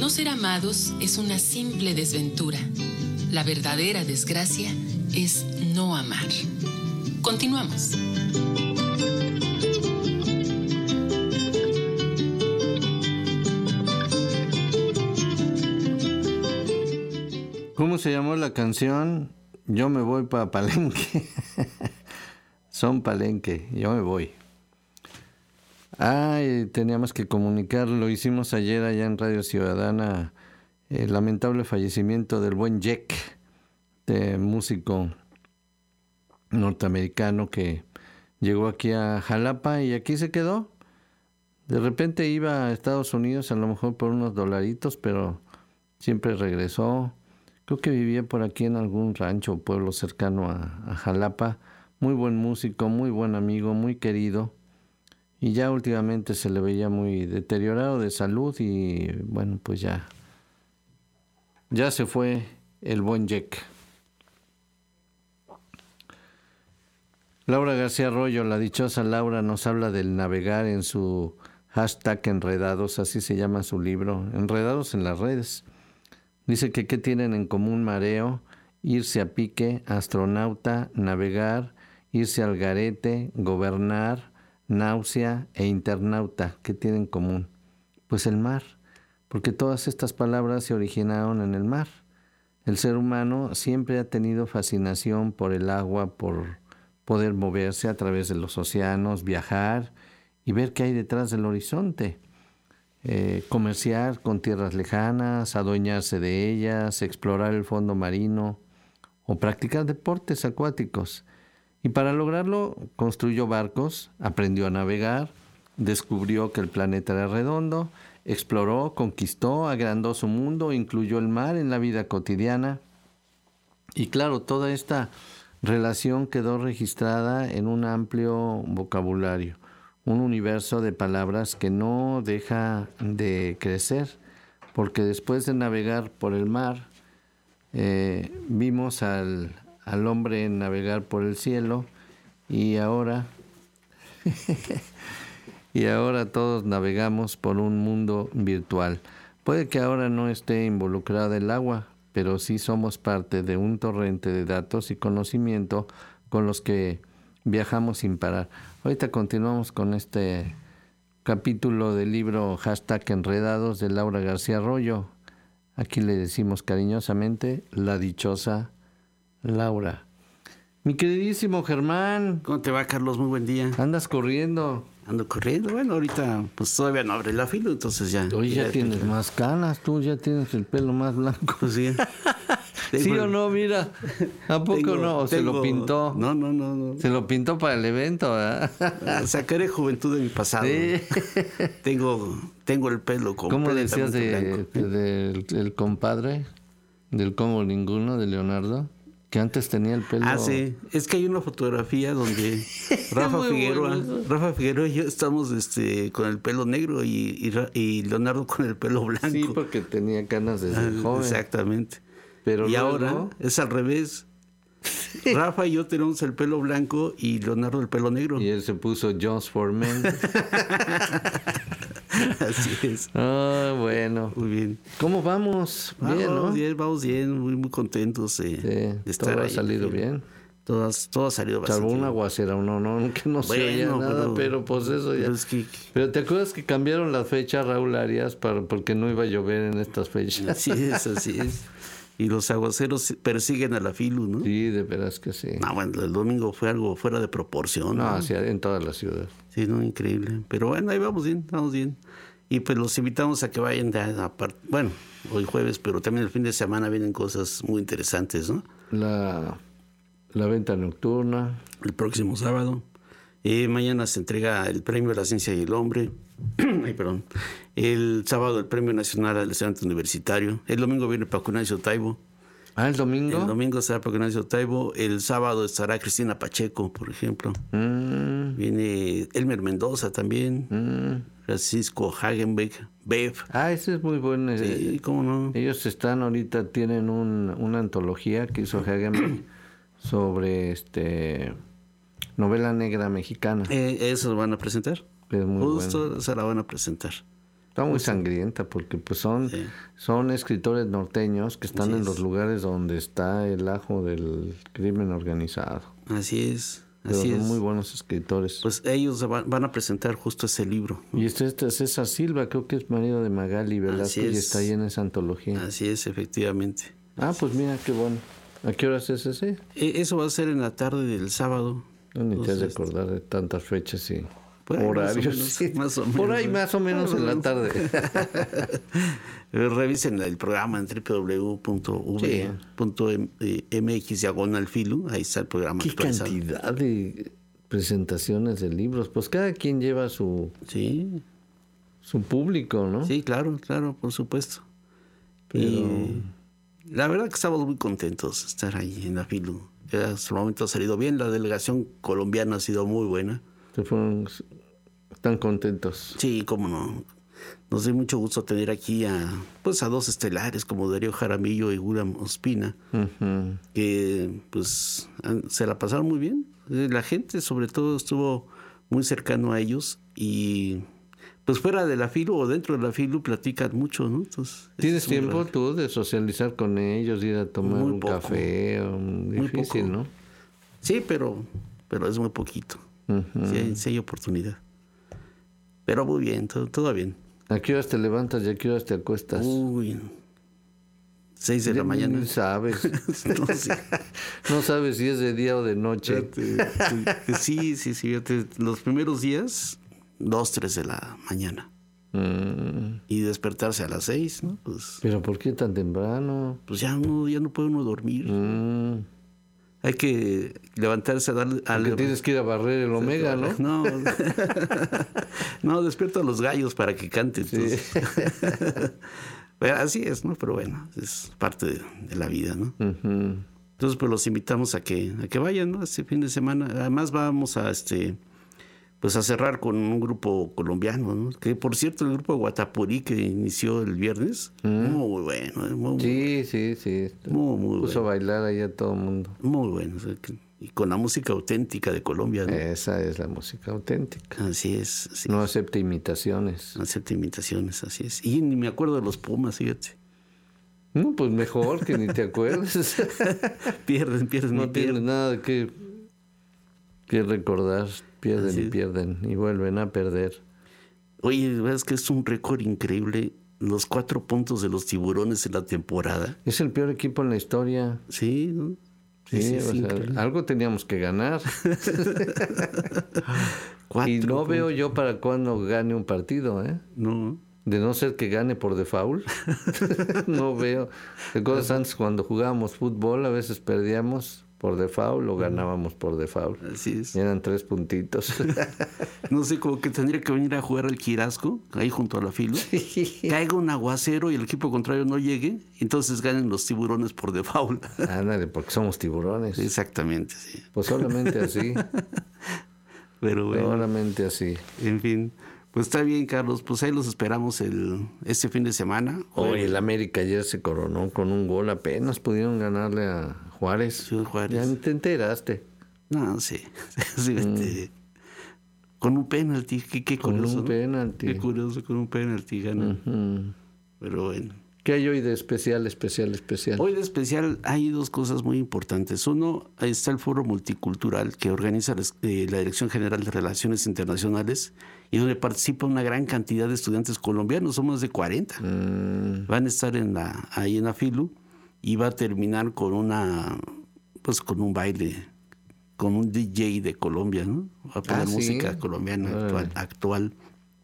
S6: No ser amados es una simple desventura. La verdadera desgracia es no amar. Continuamos.
S4: ¿Cómo se llamó la canción? Yo me voy para Palenque. Son Palenque, yo me voy. Ay, teníamos que comunicar, lo hicimos ayer allá en Radio Ciudadana, el lamentable fallecimiento del buen Jack, de músico norteamericano que llegó aquí a Jalapa y aquí se quedó. De repente iba a Estados Unidos, a lo mejor por unos dolaritos, pero siempre regresó. Creo que vivía por aquí en algún rancho o pueblo cercano a, a Jalapa. Muy buen músico, muy buen amigo, muy querido. Y ya últimamente se le veía muy deteriorado de salud y bueno, pues ya, ya se fue el buen Jack. Laura García Arroyo, la dichosa Laura, nos habla del navegar en su hashtag Enredados, así se llama su libro, Enredados en las redes. Dice que qué tienen en común mareo, irse a pique, astronauta, navegar, irse al garete, gobernar, náusea e internauta. ¿Qué tienen en común? Pues el mar, porque todas estas palabras se originaron en el mar. El ser humano siempre ha tenido fascinación por el agua, por poder moverse a través de los océanos, viajar y ver qué hay detrás del horizonte. Eh, comerciar con tierras lejanas, adueñarse de ellas, explorar el fondo marino o practicar deportes acuáticos. Y para lograrlo construyó barcos, aprendió a navegar, descubrió que el planeta era redondo, exploró, conquistó, agrandó su mundo, incluyó el mar en la vida cotidiana. Y claro, toda esta relación quedó registrada en un amplio vocabulario, un universo de palabras que no deja de crecer, porque después de navegar por el mar, eh, vimos al, al hombre navegar por el cielo y ahora, y ahora todos navegamos por un mundo virtual. Puede que ahora no esté involucrada el agua, pero sí somos parte de un torrente de datos y conocimiento con los que viajamos sin parar. Ahorita continuamos con este capítulo del libro Hashtag Enredados de Laura García Arroyo. Aquí le decimos cariñosamente la dichosa Laura. Mi queridísimo Germán.
S8: ¿Cómo te va, Carlos? Muy buen día.
S4: ¿Andas corriendo?
S8: Ando corriendo. Bueno, ahorita pues todavía no abre la fila, entonces ya...
S4: Hoy ya,
S8: ya
S4: tienes más canas, tú ya tienes el pelo más blanco.
S8: Pues sí.
S4: ¿Sí o no? Mira, ¿a poco
S8: tengo,
S4: no? ¿O
S8: tengo,
S4: se lo pintó?
S8: No, no, no, no.
S4: Se lo pintó para el evento, ¿verdad?
S8: Sacaré juventud de mi pasado. Sí. Tengo, tengo el pelo completamente
S4: ¿Cómo decías de,
S8: blanco.
S4: de, de, del compadre? Del como ninguno, de Leonardo. Que antes tenía el pelo...
S8: Ah, sí. Es que hay una fotografía donde Rafa Figueroa bueno Rafa Figueroa y yo estamos este, con el pelo negro y, y, y Leonardo con el pelo blanco.
S4: Sí, porque tenía canas desde ah, joven.
S8: Exactamente.
S4: Pero
S8: y
S4: luego...
S8: ahora es al revés. Rafa y yo tenemos el pelo blanco y Leonardo el pelo negro.
S4: Y él se puso Just for Men.
S8: Así es.
S4: Ah, bueno.
S8: Muy bien.
S4: ¿Cómo vamos? Bien,
S8: vamos
S4: ¿no?
S8: bien, vamos bien, muy, muy contentos eh,
S4: sí,
S8: de estar
S4: todo
S8: ahí.
S4: ha salido
S8: sí.
S4: bien.
S8: Todo, todo ha salido bastante
S4: Salvo
S8: bien.
S4: una aguacera, uno, no, que no
S8: bueno,
S4: se oía nada,
S8: pero,
S4: pero pues eso ya.
S8: Pero, es que,
S4: pero ¿te acuerdas que cambiaron la fecha, Raúl Arias, para, porque no iba a llover en estas fechas?
S8: Así es, así es. Y los aguaceros persiguen a la Filu, ¿no?
S4: Sí, de veras que sí.
S8: No, bueno, el domingo fue algo fuera de proporción.
S4: No,
S8: ¿no?
S4: hacia en toda la ciudad.
S8: Sí, no, increíble. Pero bueno, ahí vamos bien, vamos bien. Y pues los invitamos a que vayan de a, a, bueno, hoy jueves, pero también el fin de semana vienen cosas muy interesantes, ¿no?
S4: La, la venta nocturna.
S8: El próximo sábado. Eh, mañana se entrega el Premio a la Ciencia y el Hombre. Ay, perdón. El sábado el Premio Nacional al Estudiante Universitario. El domingo viene Paco Ignacio Taibo.
S4: Ah, ¿el domingo?
S8: El domingo estará Paco Ignacio Taibo. El sábado estará Cristina Pacheco, por ejemplo.
S4: Mm.
S8: Viene Elmer Mendoza también.
S4: Mm.
S8: Francisco Hagenbeck. Bev.
S4: Ah, ese es muy bueno.
S8: Sí, cómo no.
S4: Ellos están ahorita, tienen un, una antología que hizo Hagenbeck sobre este novela negra mexicana.
S8: Eh, eso lo van a presentar.
S4: Es muy
S8: Justo
S4: bueno.
S8: se la van a presentar.
S4: Está muy sangrienta porque pues son, sí. son escritores norteños que están Así en es. los lugares donde está el ajo del crimen organizado.
S8: Así es.
S4: Pero
S8: Así
S4: son
S8: es.
S4: muy buenos escritores.
S8: Pues ellos van a presentar justo ese libro.
S4: Y este, este es César Silva, creo que es marido de Magali Velasco y está ahí en esa antología.
S8: Así es, efectivamente.
S4: Ah, pues mira, qué bueno. ¿A qué horas es ese?
S8: Eso va a ser en la tarde del sábado.
S4: No, ni te has de acordar de tantas fechas y horarios. Más o menos, sí. más o menos. Por ahí más o menos en la tarde.
S8: Revisen el programa en doble u doble u doble u punto v punto m x diagonal filu. Ahí está el programa.
S4: Qué cantidad de presentaciones de libros. Pues cada quien lleva su,
S8: sí.
S4: su público, ¿no?
S8: Sí, claro, claro, por supuesto. Pero... Y la verdad que estamos muy contentos de estar ahí en la filu. Hasta el momento ha salido bien. La delegación colombiana ha sido muy buena.
S4: ¿Se fueron tan contentos?
S8: Sí, cómo no. Nos da mucho gusto tener aquí a pues a dos estelares como Darío Jaramillo y Guram Ospina, uh-huh. que pues se la pasaron muy bien. La gente sobre todo estuvo muy cercano a ellos y pues fuera de la filu o dentro de la filu platican mucho, ¿no? Entonces,
S4: ¿tienes tiempo raro. tú de socializar con ellos, ir a tomar muy un poco. café? Muy difícil, poco. ¿no?
S8: Sí, pero, pero es muy poquito. Uh-huh. Sí, hay, sí hay oportunidad. Pero muy bien, todo, todo bien.
S4: ¿A qué horas te levantas y a qué horas te acuestas?
S8: Uy, seis de la mañana.
S4: No sabes.
S8: no, sé.
S4: no sabes si es de día o de noche.
S8: sí, sí, sí. Los primeros días, dos, tres de la mañana. Mm. Y despertarse a las seis, ¿no? Pues,
S4: ¿pero por qué tan temprano?
S8: Pues ya no, ya no puede uno dormir. Mm. Hay que levantarse a darle...
S4: Porque al... tienes que ir a barrer el Omega, ¿no?
S8: No, no, despierto a los gallos para que canten. Sí. Bueno, así es, ¿no? Pero bueno, es parte de, de la vida, ¿no? Uh-huh. Entonces, pues los invitamos a que, a que vayan, ¿no? Este fin de semana. Además vamos a este... pues a cerrar con un grupo colombiano, ¿no? Que por cierto, el grupo Guatapurí que inició el viernes, mm. muy bueno. Muy,
S4: sí,
S8: muy,
S4: sí, sí.
S8: Muy, muy
S4: puso
S8: bueno.
S4: a bailar ahí a todo el mundo.
S8: Muy bueno. O sea, que, y con la música auténtica de Colombia, ¿no?
S4: Esa es la música auténtica.
S8: Así es. Así
S4: no
S8: es.
S4: acepta imitaciones.
S8: No acepta imitaciones, así es. Y ni me acuerdo de los Pumas, fíjate.
S4: No, pues mejor que ni te acuerdes.
S8: pierden, pierden.
S4: No tienes nada que, que recordar. Pierden Así. y pierden y vuelven a perder.
S8: Oye, ¿ves que es un récord increíble? Los cuatro puntos de los Tiburones en la temporada.
S4: Es el peor equipo en la historia.
S8: Sí, ¿no?
S4: Sí, sí, o sea, algo teníamos que ganar. Y no puntos. Veo yo para cuándo gane un partido, ¿eh?
S8: No.
S4: De no ser que gane por default. No veo. ¿Recuerdas antes cuando jugábamos fútbol? A veces perdíamos por default o ganábamos por default.
S8: Así es.
S4: Y eran tres puntitos.
S8: No sé, como que tendría que venir a jugar al Quirasco, ahí junto a la fila. Sí. Caiga un aguacero y el equipo contrario no llegue, entonces ganen los Tiburones por default.
S4: Ándale, porque somos tiburones.
S8: Exactamente, sí.
S4: Pues solamente así.
S8: Pero bueno.
S4: Solamente así.
S8: En fin. Pues está bien, Carlos. Pues ahí los esperamos el este fin de semana.
S4: Hoy el América ayer se coronó con un gol. Apenas pudieron ganarle a Juárez.
S8: Sí, Juárez.
S4: Ya te enteraste.
S8: No, sí. sí mm. este, con un penalti. Qué, qué curioso.
S4: Con un
S8: ¿no?
S4: penalti.
S8: Qué curioso, con un penalti ganan. Uh-huh. Pero bueno.
S4: ¿Qué hay hoy de especial, especial, especial?
S8: Hoy de especial hay dos cosas muy importantes. Uno, está el Foro Multicultural que organiza eh, la Dirección General de Relaciones Internacionales y donde participa una gran cantidad de estudiantes colombianos, son más de cuarenta. Mm. Van a estar en la, ahí en la Filu y va a terminar con una, pues con un baile, con un D J de Colombia, ¿no? Va a poner ah, música ¿sí? colombiana ah. actual, actual.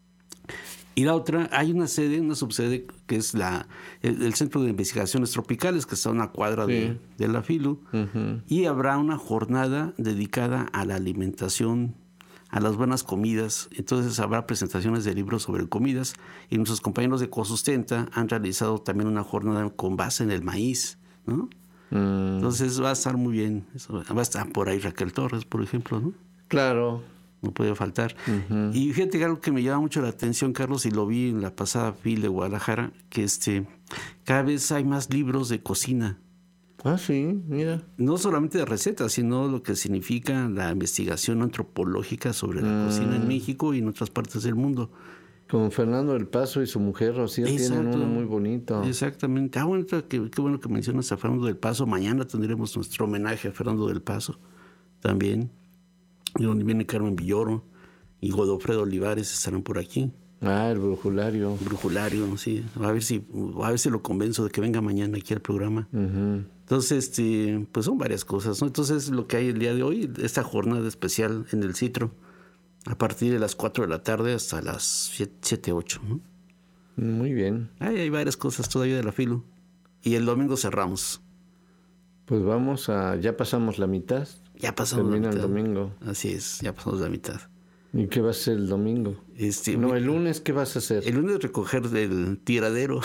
S8: Y la otra, hay una sede, una subsede, que es la el, el Centro de Investigaciones Tropicales, que está a una cuadra sí. de, de la Filu, uh-huh. y habrá una jornada dedicada a la alimentación, a las buenas comidas. Entonces habrá presentaciones de libros sobre comidas, y nuestros compañeros de Cosustenta han realizado también una jornada con base en el maíz, ¿no? Mm. Entonces va a estar muy bien. Eso, va a estar por ahí Raquel Torres, por ejemplo, ¿no?
S4: Claro.
S8: No puede faltar. Uh-huh. Y fíjate que algo que me llama mucho la atención, Carlos, y lo vi en la pasada fila de Guadalajara, que este cada vez hay más libros de cocina.
S4: Ah, sí, mira.
S8: No solamente de recetas, sino lo que significa la investigación antropológica sobre la uh-huh. cocina en México y en otras partes del mundo.
S4: Con Fernando del Paso y su mujer Rocío tienen uno muy bonito.
S8: Exactamente. Ah, bueno, qué, qué bueno que mencionas a Fernando del Paso. Mañana tendremos nuestro homenaje a Fernando del Paso también. De donde viene Carmen Villoro y Godofredo Olivares estarán por aquí.
S4: Ah, el brujulario.
S8: Brujulario, sí. A ver si, a ver si lo convenzo de que venga mañana aquí al programa.
S4: Uh-huh.
S8: Entonces, este, pues son varias cosas, ¿no? Entonces, lo que hay el día de hoy, esta jornada especial en el Citro, a partir de las cuatro de la tarde hasta las siete, ocho, ¿no?
S4: Muy bien.
S8: Hay, hay varias cosas todavía de la filo. Y el domingo cerramos.
S4: Pues vamos a... Ya pasamos la mitad.
S8: Ya pasamos
S4: Termina
S8: la mitad.
S4: el domingo.
S8: Así es, ya pasamos la mitad.
S4: ¿Y qué vas a hacer el domingo?
S8: Este,
S4: no, el lunes, ¿qué vas a hacer?
S8: El lunes recoger del tiradero.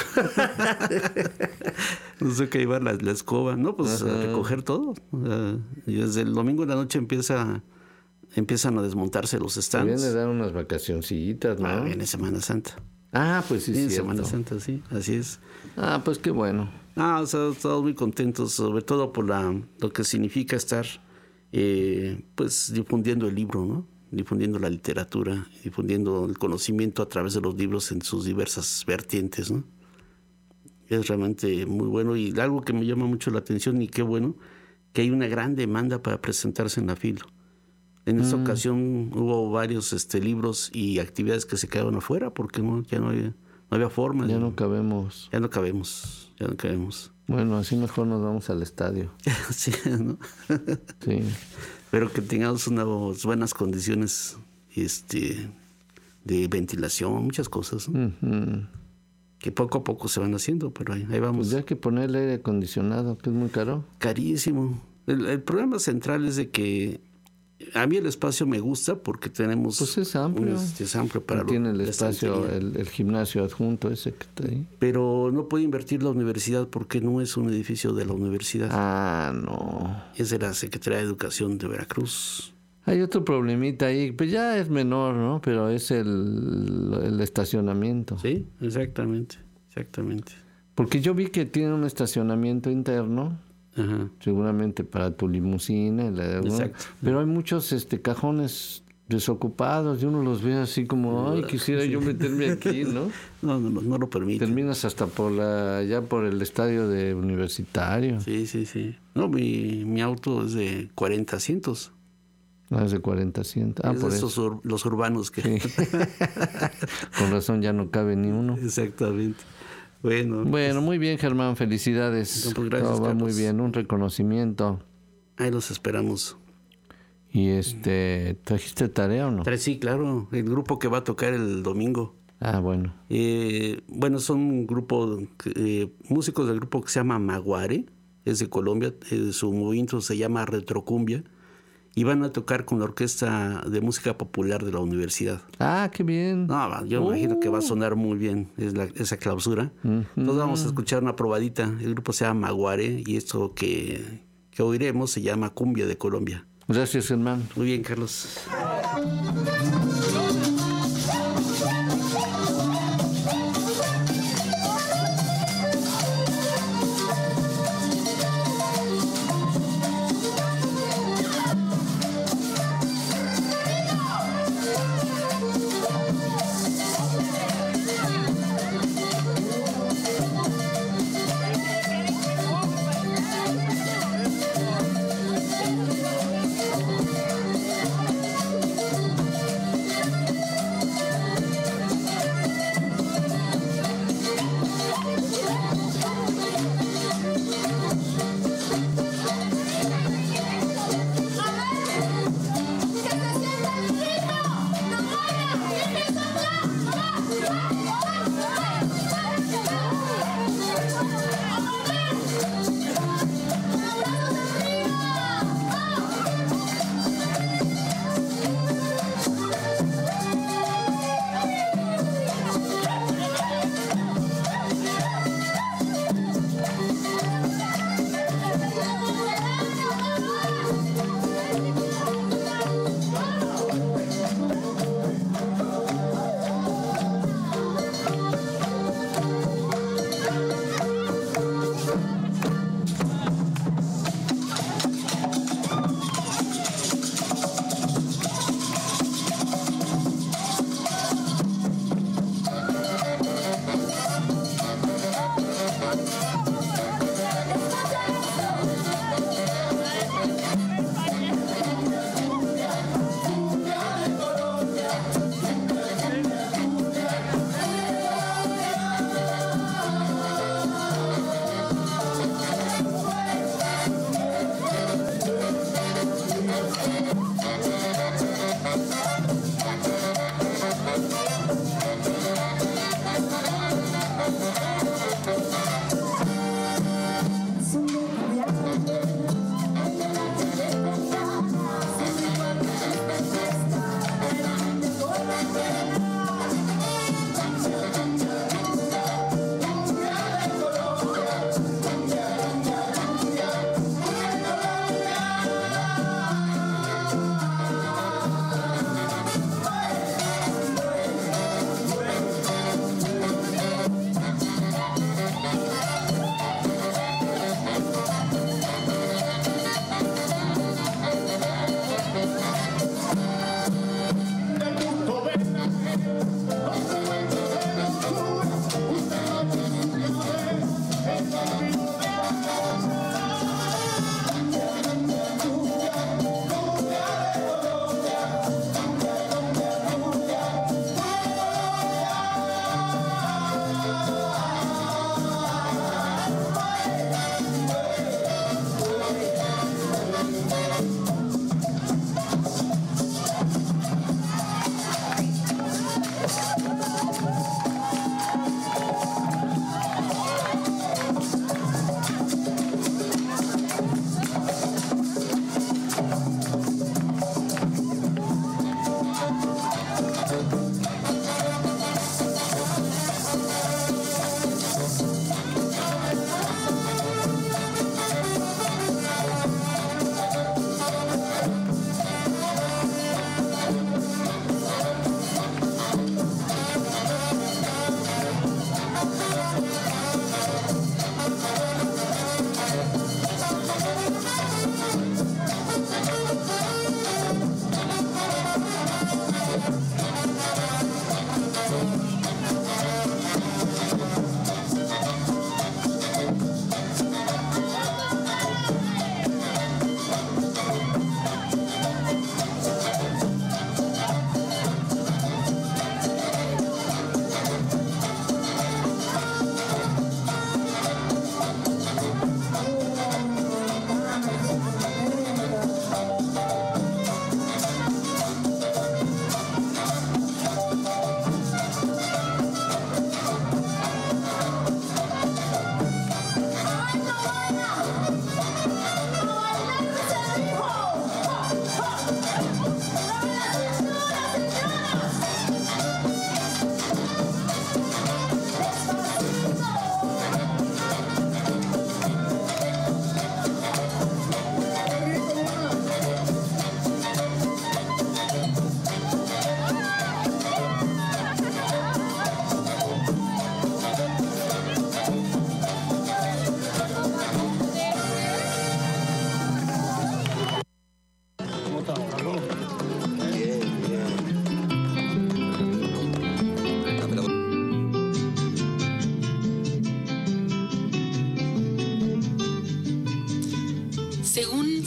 S8: No sé qué llevar la, la escoba. No, pues a recoger todo. Uh, y desde el domingo en la noche empieza... Empiezan a desmontarse los stands.
S4: Vienen a dar unas vacacioncitas, ¿no?
S8: Ah, viene Semana Santa.
S4: Ah, pues sí,
S8: sí.
S4: cierto.
S8: Semana Santa, sí, así es.
S4: Ah, pues qué bueno.
S8: Ah, o sea, estamos muy contentos, sobre todo por la, lo que significa estar, eh, pues, difundiendo el libro, ¿no? Difundiendo la literatura, difundiendo el conocimiento a través de los libros en sus diversas vertientes, ¿no? Es realmente muy bueno y algo que me llama mucho la atención y qué bueno, que hay una gran demanda para presentarse en la Filo. En esta mm. ocasión hubo varios este, libros y actividades que se quedaron afuera porque no, ya no había, no había forma.
S4: Ya
S8: de,
S4: no cabemos.
S8: Ya no cabemos, ya no cabemos.
S4: Bueno, así mejor nos vamos al estadio.
S8: Sí, ¿no?
S4: Sí.
S8: Pero que tengamos unas buenas condiciones este, de ventilación, muchas cosas, ¿no?
S4: Uh-huh.
S8: Que poco a poco se van haciendo, pero ahí, ahí vamos.
S4: Pues ya hay que ponerle aire acondicionado, que es muy caro.
S8: Carísimo. El, el problema central es de que a mí el espacio me gusta porque tenemos...
S4: Pues es amplio.
S8: Un, es amplio para
S4: tiene el espacio, el, el gimnasio adjunto ese que está ahí.
S8: Pero no puede invertir la universidad porque no es un edificio de la universidad.
S4: Ah, no.
S8: Es de la Secretaría de Educación de Veracruz.
S4: Hay otro problemita ahí, pues ya es menor, ¿no? Pero es el, el estacionamiento.
S8: Sí, exactamente, exactamente.
S4: Porque yo vi que tiene un estacionamiento interno.
S8: Ajá.
S4: Seguramente para tu limusina, la,
S8: exacto.
S4: Pero hay muchos este cajones desocupados y uno los ve así como, ay, quisiera yo meterme aquí, ¿no?
S8: No, no, no, no lo permite.
S4: Terminas hasta por la, ya por el estadio de Universitario.
S8: Sí, sí, sí. No, mi, mi auto es de cuarenta asientos.
S4: Ah, es de cuarenta asientos. Ah,
S8: es
S4: por
S8: de
S4: eso.
S8: Esos ur, los urbanos que...
S4: Sí. Con razón ya no cabe ni uno.
S8: Exactamente. Bueno,
S4: bueno pues, muy bien, Germán, felicidades.
S8: Pues gracias,
S4: todo va
S8: Carlos.
S4: muy bien, un reconocimiento.
S8: Ahí los esperamos.
S4: Y este, ¿trajiste tarea o no?
S8: Sí, claro, el grupo que va a tocar el domingo.
S4: Ah, bueno.
S8: Eh, bueno, son un grupo, eh, músicos del grupo que se llama Maguare, es de Colombia, eh, su movimiento se llama Retrocumbia. Y van a tocar con la Orquesta de Música Popular de la universidad.
S4: Ah, qué bien.
S8: No, yo uh. imagino que va a sonar muy bien es la, esa clausura. Uh-huh. Entonces vamos a escuchar una probadita. El grupo se llama Maguare y esto que, que oiremos se llama Cumbia de Colombia.
S4: Gracias, hermano.
S8: Muy bien, Carlos.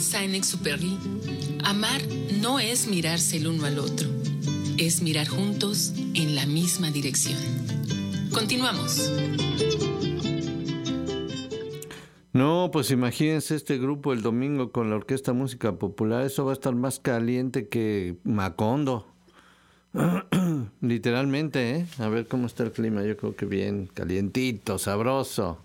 S6: Saint-Exupéry, amar no es mirarse el uno al otro, es mirar juntos en la misma dirección. Continuamos.
S4: No, pues imagínense este grupo el domingo con la Orquesta Música Popular, eso va a estar más caliente que Macondo. Literalmente, ¿eh? A ver cómo está el clima, yo creo que bien, calientito, sabroso.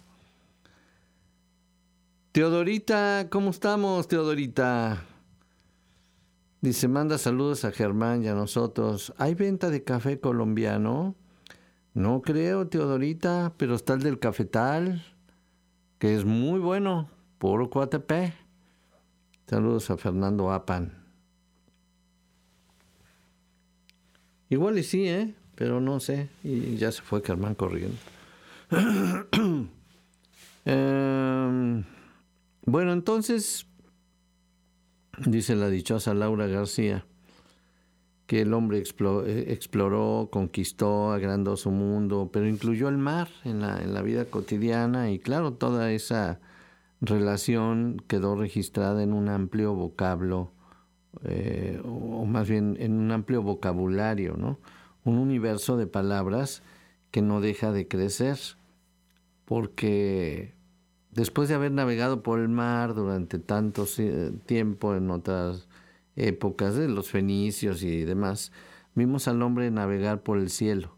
S4: Teodorita, ¿cómo estamos, Teodorita? Dice, manda saludos a Germán y a nosotros. ¿Hay venta de café colombiano? No creo, Teodorita, pero está el del Cafetal, que es muy bueno, puro Coatepec. Saludos a Fernando Apan. Igual y sí, ¿eh? Pero no sé. Y ya se fue Germán corriendo. eh, bueno, entonces, dice la dichosa Laura García, que el hombre exploró, exploró, conquistó, agrandó su mundo, pero incluyó el mar en la, en la vida cotidiana y claro, toda esa relación quedó registrada en un amplio vocablo, eh, o más bien en un amplio vocabulario, ¿no? Un universo de palabras que no deja de crecer, porque después de haber navegado por el mar durante tanto tiempo en otras épocas de los fenicios y demás, vimos al hombre navegar por el cielo.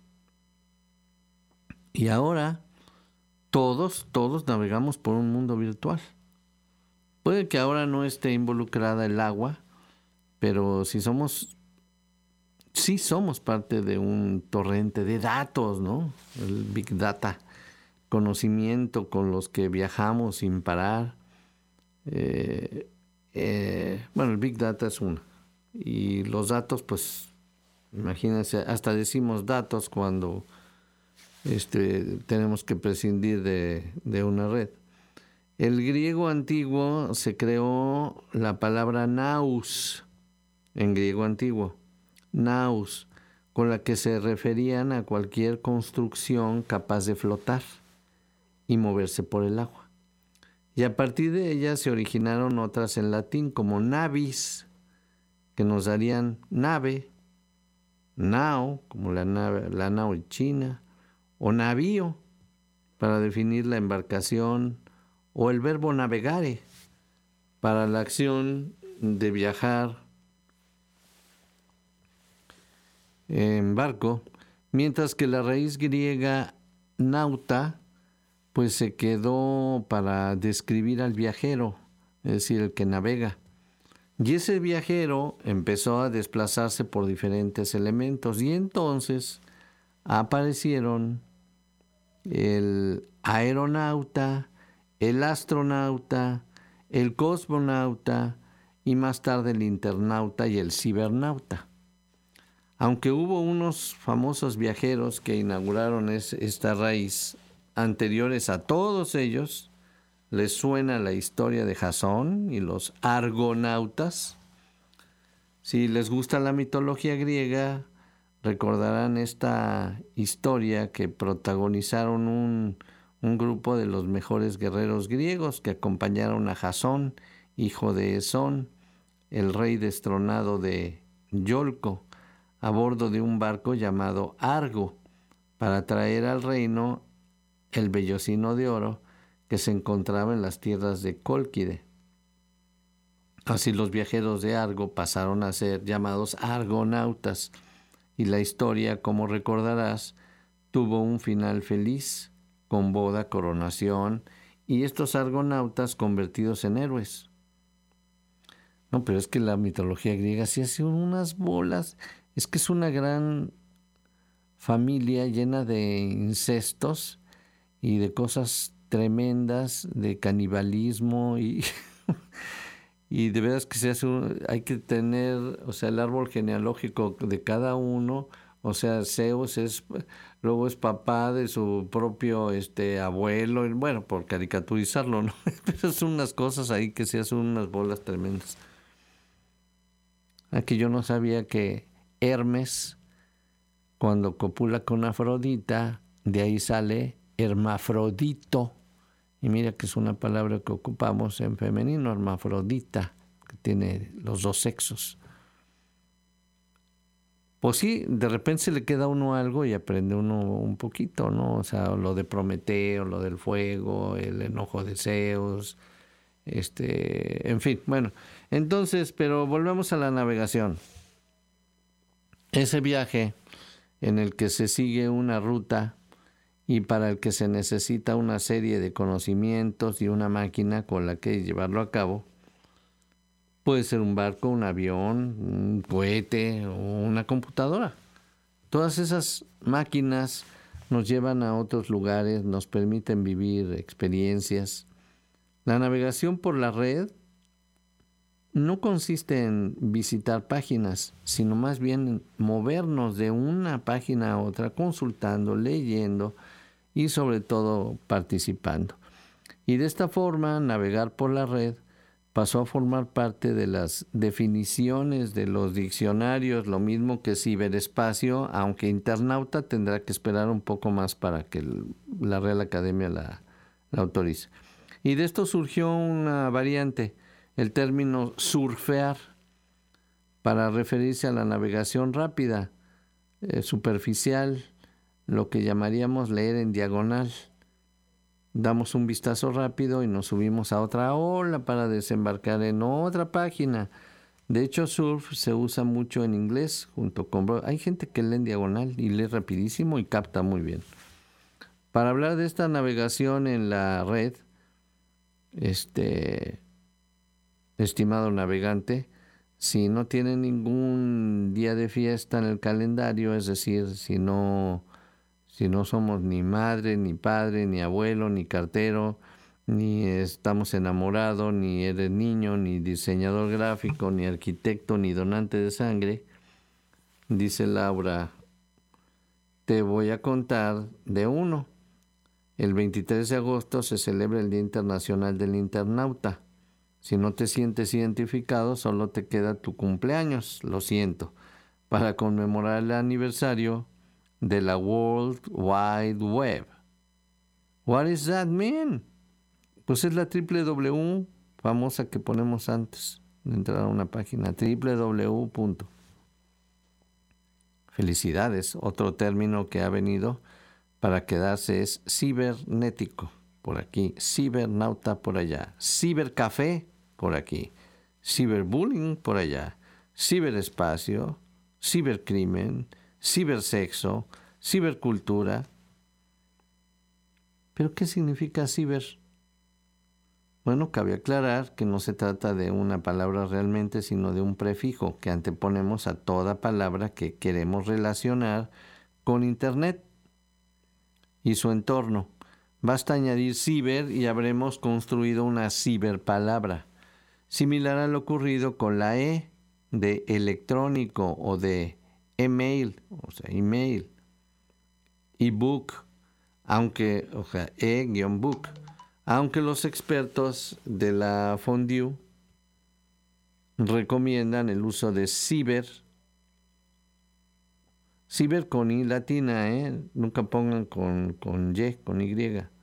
S4: Y ahora todos, todos navegamos por un mundo virtual. Puede que ahora no esté involucrada el agua, pero si somos, sí somos parte de un torrente de datos, ¿no? El Big Data, conocimiento con los que viajamos sin parar. Eh, eh, bueno, el Big Data es uno. Y los datos, pues, imagínense, hasta decimos datos cuando este, tenemos que prescindir de, de una red. El griego antiguo se creó la palabra nous, en griego antiguo, nous, con la que se referían a cualquier construcción capaz de flotar y moverse por el agua. Y a partir de ella se originaron otras en latín, como navis, que nos darían nave, nao, como la nave, la nao china, o navío, para definir la embarcación, o el verbo navegare, para la acción de viajar en barco, mientras que la raíz griega nauta, pues se quedó para describir al viajero, es decir, el que navega. Y ese viajero empezó a desplazarse por diferentes elementos y entonces aparecieron el aeronauta, el astronauta, el cosmonauta y más tarde el internauta y el cibernauta. Aunque hubo unos famosos viajeros que inauguraron es, esta raíz, anteriores a todos ellos, les suena la historia de Jasón y los argonautas. Si les gusta la mitología griega, recordarán esta historia que protagonizaron un, un grupo de los mejores guerreros griegos que acompañaron a Jasón, hijo de Esón, el rey destronado de Iolco, a bordo de un barco llamado Argo, para traer al reino el vellocino de oro que se encontraba en las tierras de Cólquide. Así los viajeros de Argo pasaron a ser llamados argonautas, y la historia, como recordarás, tuvo un final feliz, con boda, coronación, y estos argonautas convertidos en héroes. No, pero es que la mitología griega sí hace unas bolas. Es que es una gran familia llena de incestos y de cosas tremendas, de canibalismo y, y de veras que se hace un, hay que tener, o sea, el árbol genealógico de cada uno. O sea, Zeus es, luego es papá de su propio este abuelo, bueno, por caricaturizarlo, ¿no? Pero son unas cosas ahí que se hacen unas bolas tremendas. Aquí yo no sabía que Hermes, cuando copula con Afrodita, de ahí sale hermafrodito. Y mira que es una palabra que ocupamos en femenino, hermafrodita, tiene los dos sexos. Pues sí, de repente se le queda a uno algo y aprende uno un poquito, ¿no? O sea, lo de Prometeo, lo del fuego, el enojo de Zeus, este, en fin, bueno. Entonces, pero volvemos a la navegación. Ese viaje en el que se sigue una ruta y para el que se necesita una serie de conocimientos y una máquina con la que llevarlo a cabo, puede ser un barco, un avión, un cohete o una computadora. Todas esas máquinas nos llevan a otros lugares, nos permiten vivir experiencias. La navegación por la red no consiste en visitar páginas, sino más bien en movernos de una página a otra, consultando, leyendo y sobre todo participando. Y de esta forma, navegar por la red pasó a formar parte de las definiciones de los diccionarios, lo mismo que ciberespacio, aunque internauta tendrá que esperar un poco más para que el, la Real Academia la, la autorice. Y de esto surgió una variante, el término surfear, para referirse a la navegación rápida, eh, superficial, lo que llamaríamos leer en diagonal. Damos un vistazo rápido y nos subimos a otra ola para desembarcar en otra página. De hecho, surf se usa mucho en inglés junto con... Hay gente que lee en diagonal y lee rapidísimo y capta muy bien. Para hablar de esta navegación en la red, este, estimado navegante, si no tiene ningún día de fiesta en el calendario, es decir, si no... Si no somos ni madre, ni padre, ni abuelo, ni cartero, ni estamos enamorados, ni eres niño, ni diseñador gráfico, ni arquitecto, ni donante de sangre, dice Laura, te voy a contar de uno. El veintitrés de agosto se celebra el Día Internacional del Internauta. Si no te sientes identificado, solo te queda tu cumpleaños, lo siento. Para conmemorar el aniversario de la World Wide Web. What does that mean? Pues es la triple W famosa que ponemos antes de entrar a una página, triple w. Felicidades, otro término que ha venido para quedarse es cibernético, por aquí, cibernauta por allá, cibercafé por aquí, ciberbullying por allá, ciberespacio, cibercrimen, cibersexo, cibercultura. ¿Pero qué significa ciber? Bueno, cabe aclarar que no se trata de una palabra realmente, sino de un prefijo que anteponemos a toda palabra que queremos relacionar con Internet y su entorno. Basta añadir ciber y habremos construido una ciberpalabra, similar a lo ocurrido con la E de electrónico o de email, o sea, email, ebook, aunque, o sea, e-book, aunque los expertos de la Fondue recomiendan el uso de ciber, ciber con I latina, ¿eh? Nunca pongan con, con Y, con Y.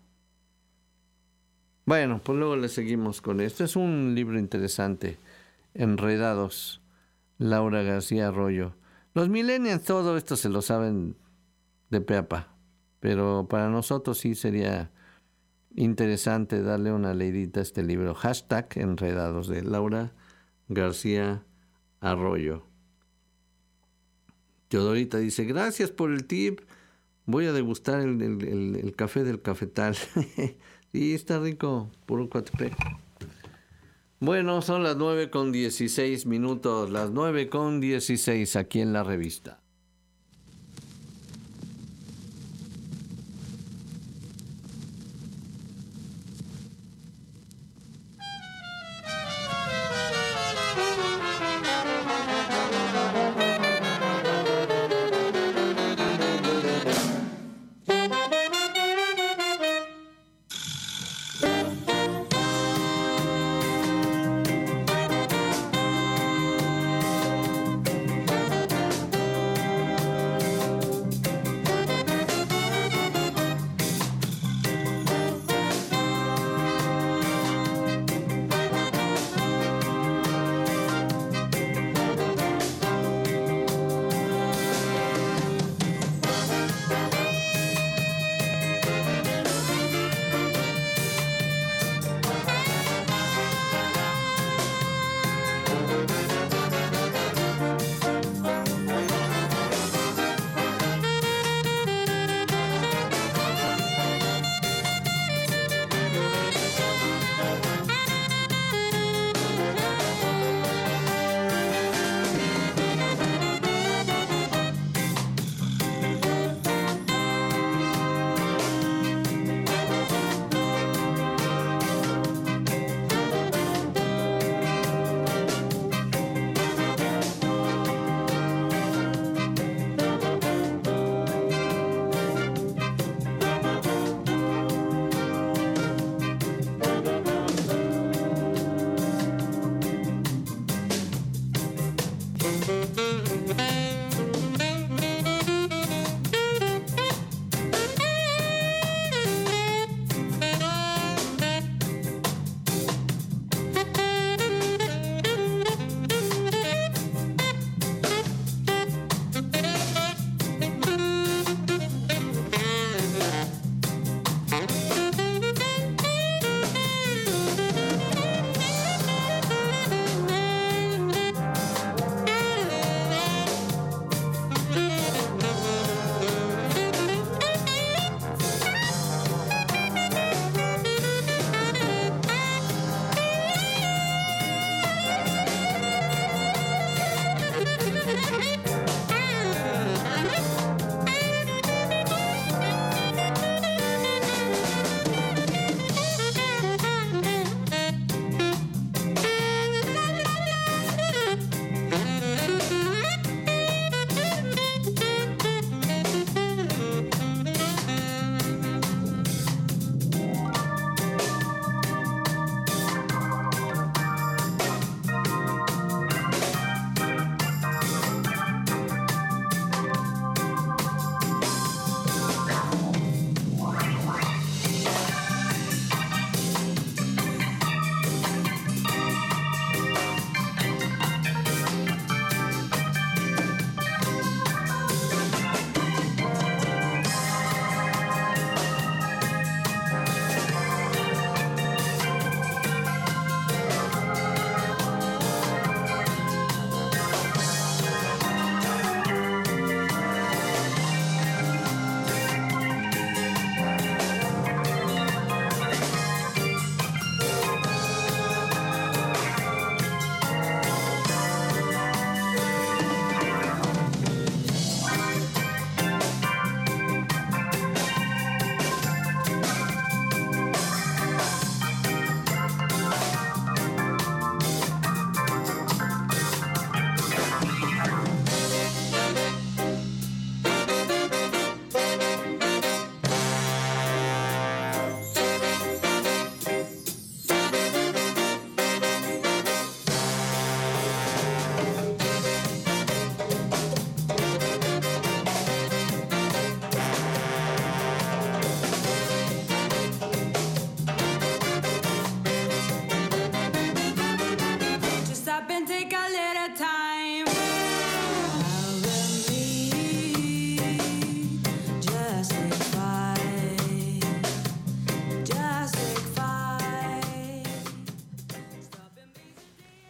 S4: Bueno, pues luego le seguimos con esto. Es un libro interesante, Enredados, Laura García Arroyo. Los millennials todo esto se lo saben de pe a pa, pero para nosotros sí sería interesante darle una leidita a este libro. Hashtag Enredados, de Laura García Arroyo. Teodorita dice, gracias por el tip, voy a degustar el, el, el, el café del cafetal. Y está rico, puro Coatepec. Bueno, son las nueve con dieciséis minutos, las nueve con dieciséis aquí en la revista.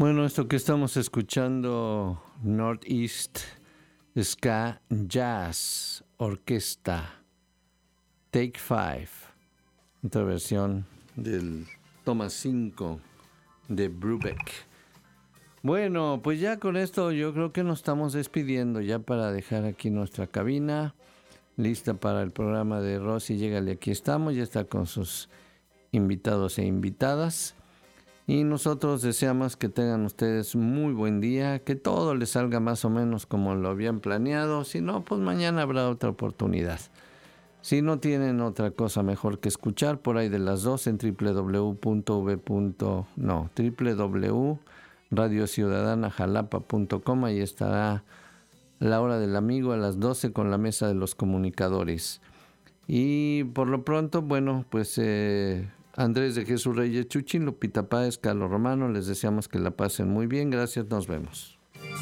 S4: Bueno, esto que estamos escuchando, Northeast Ska Jazz Orquesta, Take Five, otra versión del toma cinco de Brubeck. Bueno, pues ya con esto yo creo que nos estamos despidiendo ya para dejar aquí nuestra cabina lista para el programa de Rosy Llégale, aquí estamos, ya está con sus invitados e invitadas. Y nosotros deseamos que tengan ustedes muy buen día, que todo les salga más o menos como lo habían planeado. Si no, pues mañana habrá otra oportunidad. Si no tienen otra cosa mejor que escuchar, por ahí de las dos en www punto v. no, www punto radio ciudadana jalapa punto com, ahí estará la hora del amigo a las doce con la mesa de los comunicadores. Y por lo pronto, bueno, pues... Eh, Andrés de Jesús Reyes Chuchín, Lupita Páez, Carlos Romano, les deseamos que la pasen muy bien. Gracias, nos vemos.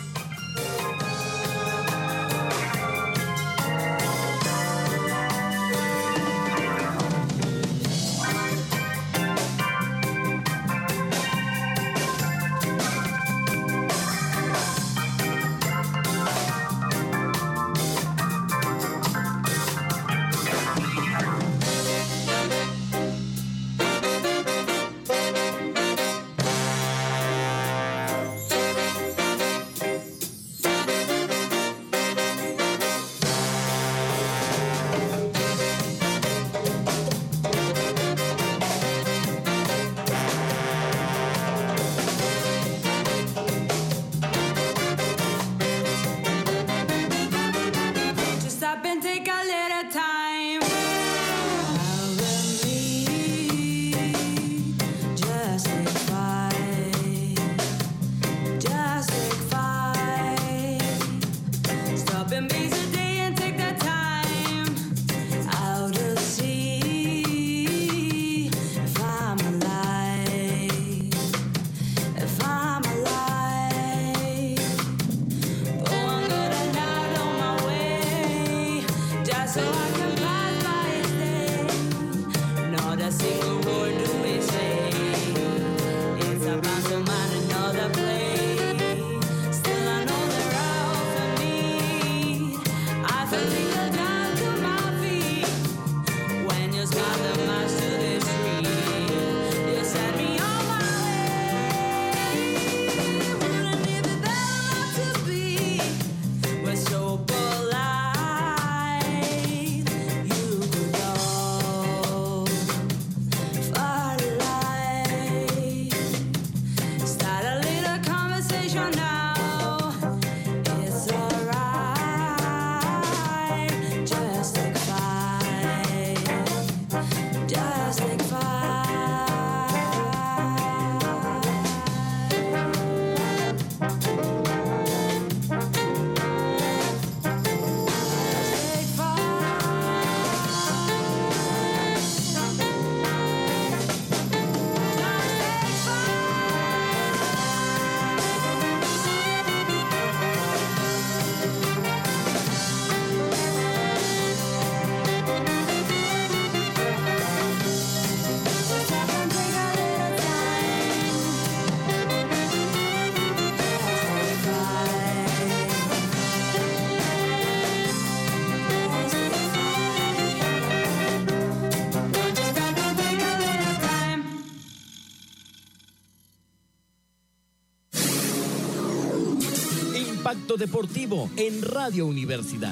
S9: Impacto Deportivo en Radio Universidad.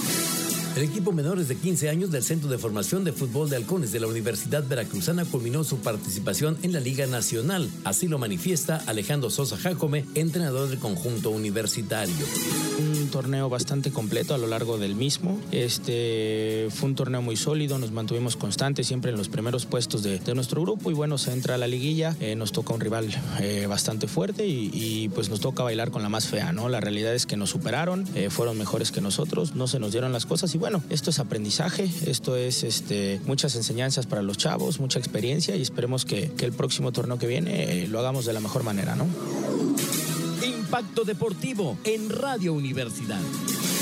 S9: El equipo menores de quince años del Centro de Formación de Fútbol de Halcones de la Universidad Veracruzana culminó su participación en la Liga Nacional. Así lo manifiesta Alejandro Sosa Jácome, entrenador del conjunto universitario.
S10: Un torneo bastante completo a lo largo del mismo. Este fue un torneo muy sólido, nos mantuvimos constantes siempre en los primeros puestos de, de nuestro grupo y bueno, se entra a la liguilla, eh, nos toca un rival eh, bastante fuerte y, y pues nos toca bailar con la más fea, ¿no? La realidad es que nos superaron, eh, fueron mejores que nosotros, no se nos dieron las cosas y bueno, esto es aprendizaje, esto es este, muchas enseñanzas para los chavos, mucha experiencia y esperemos que, que el próximo torneo que viene eh, lo hagamos de la mejor manera, ¿no?
S9: Impacto Deportivo en Radio Universidad.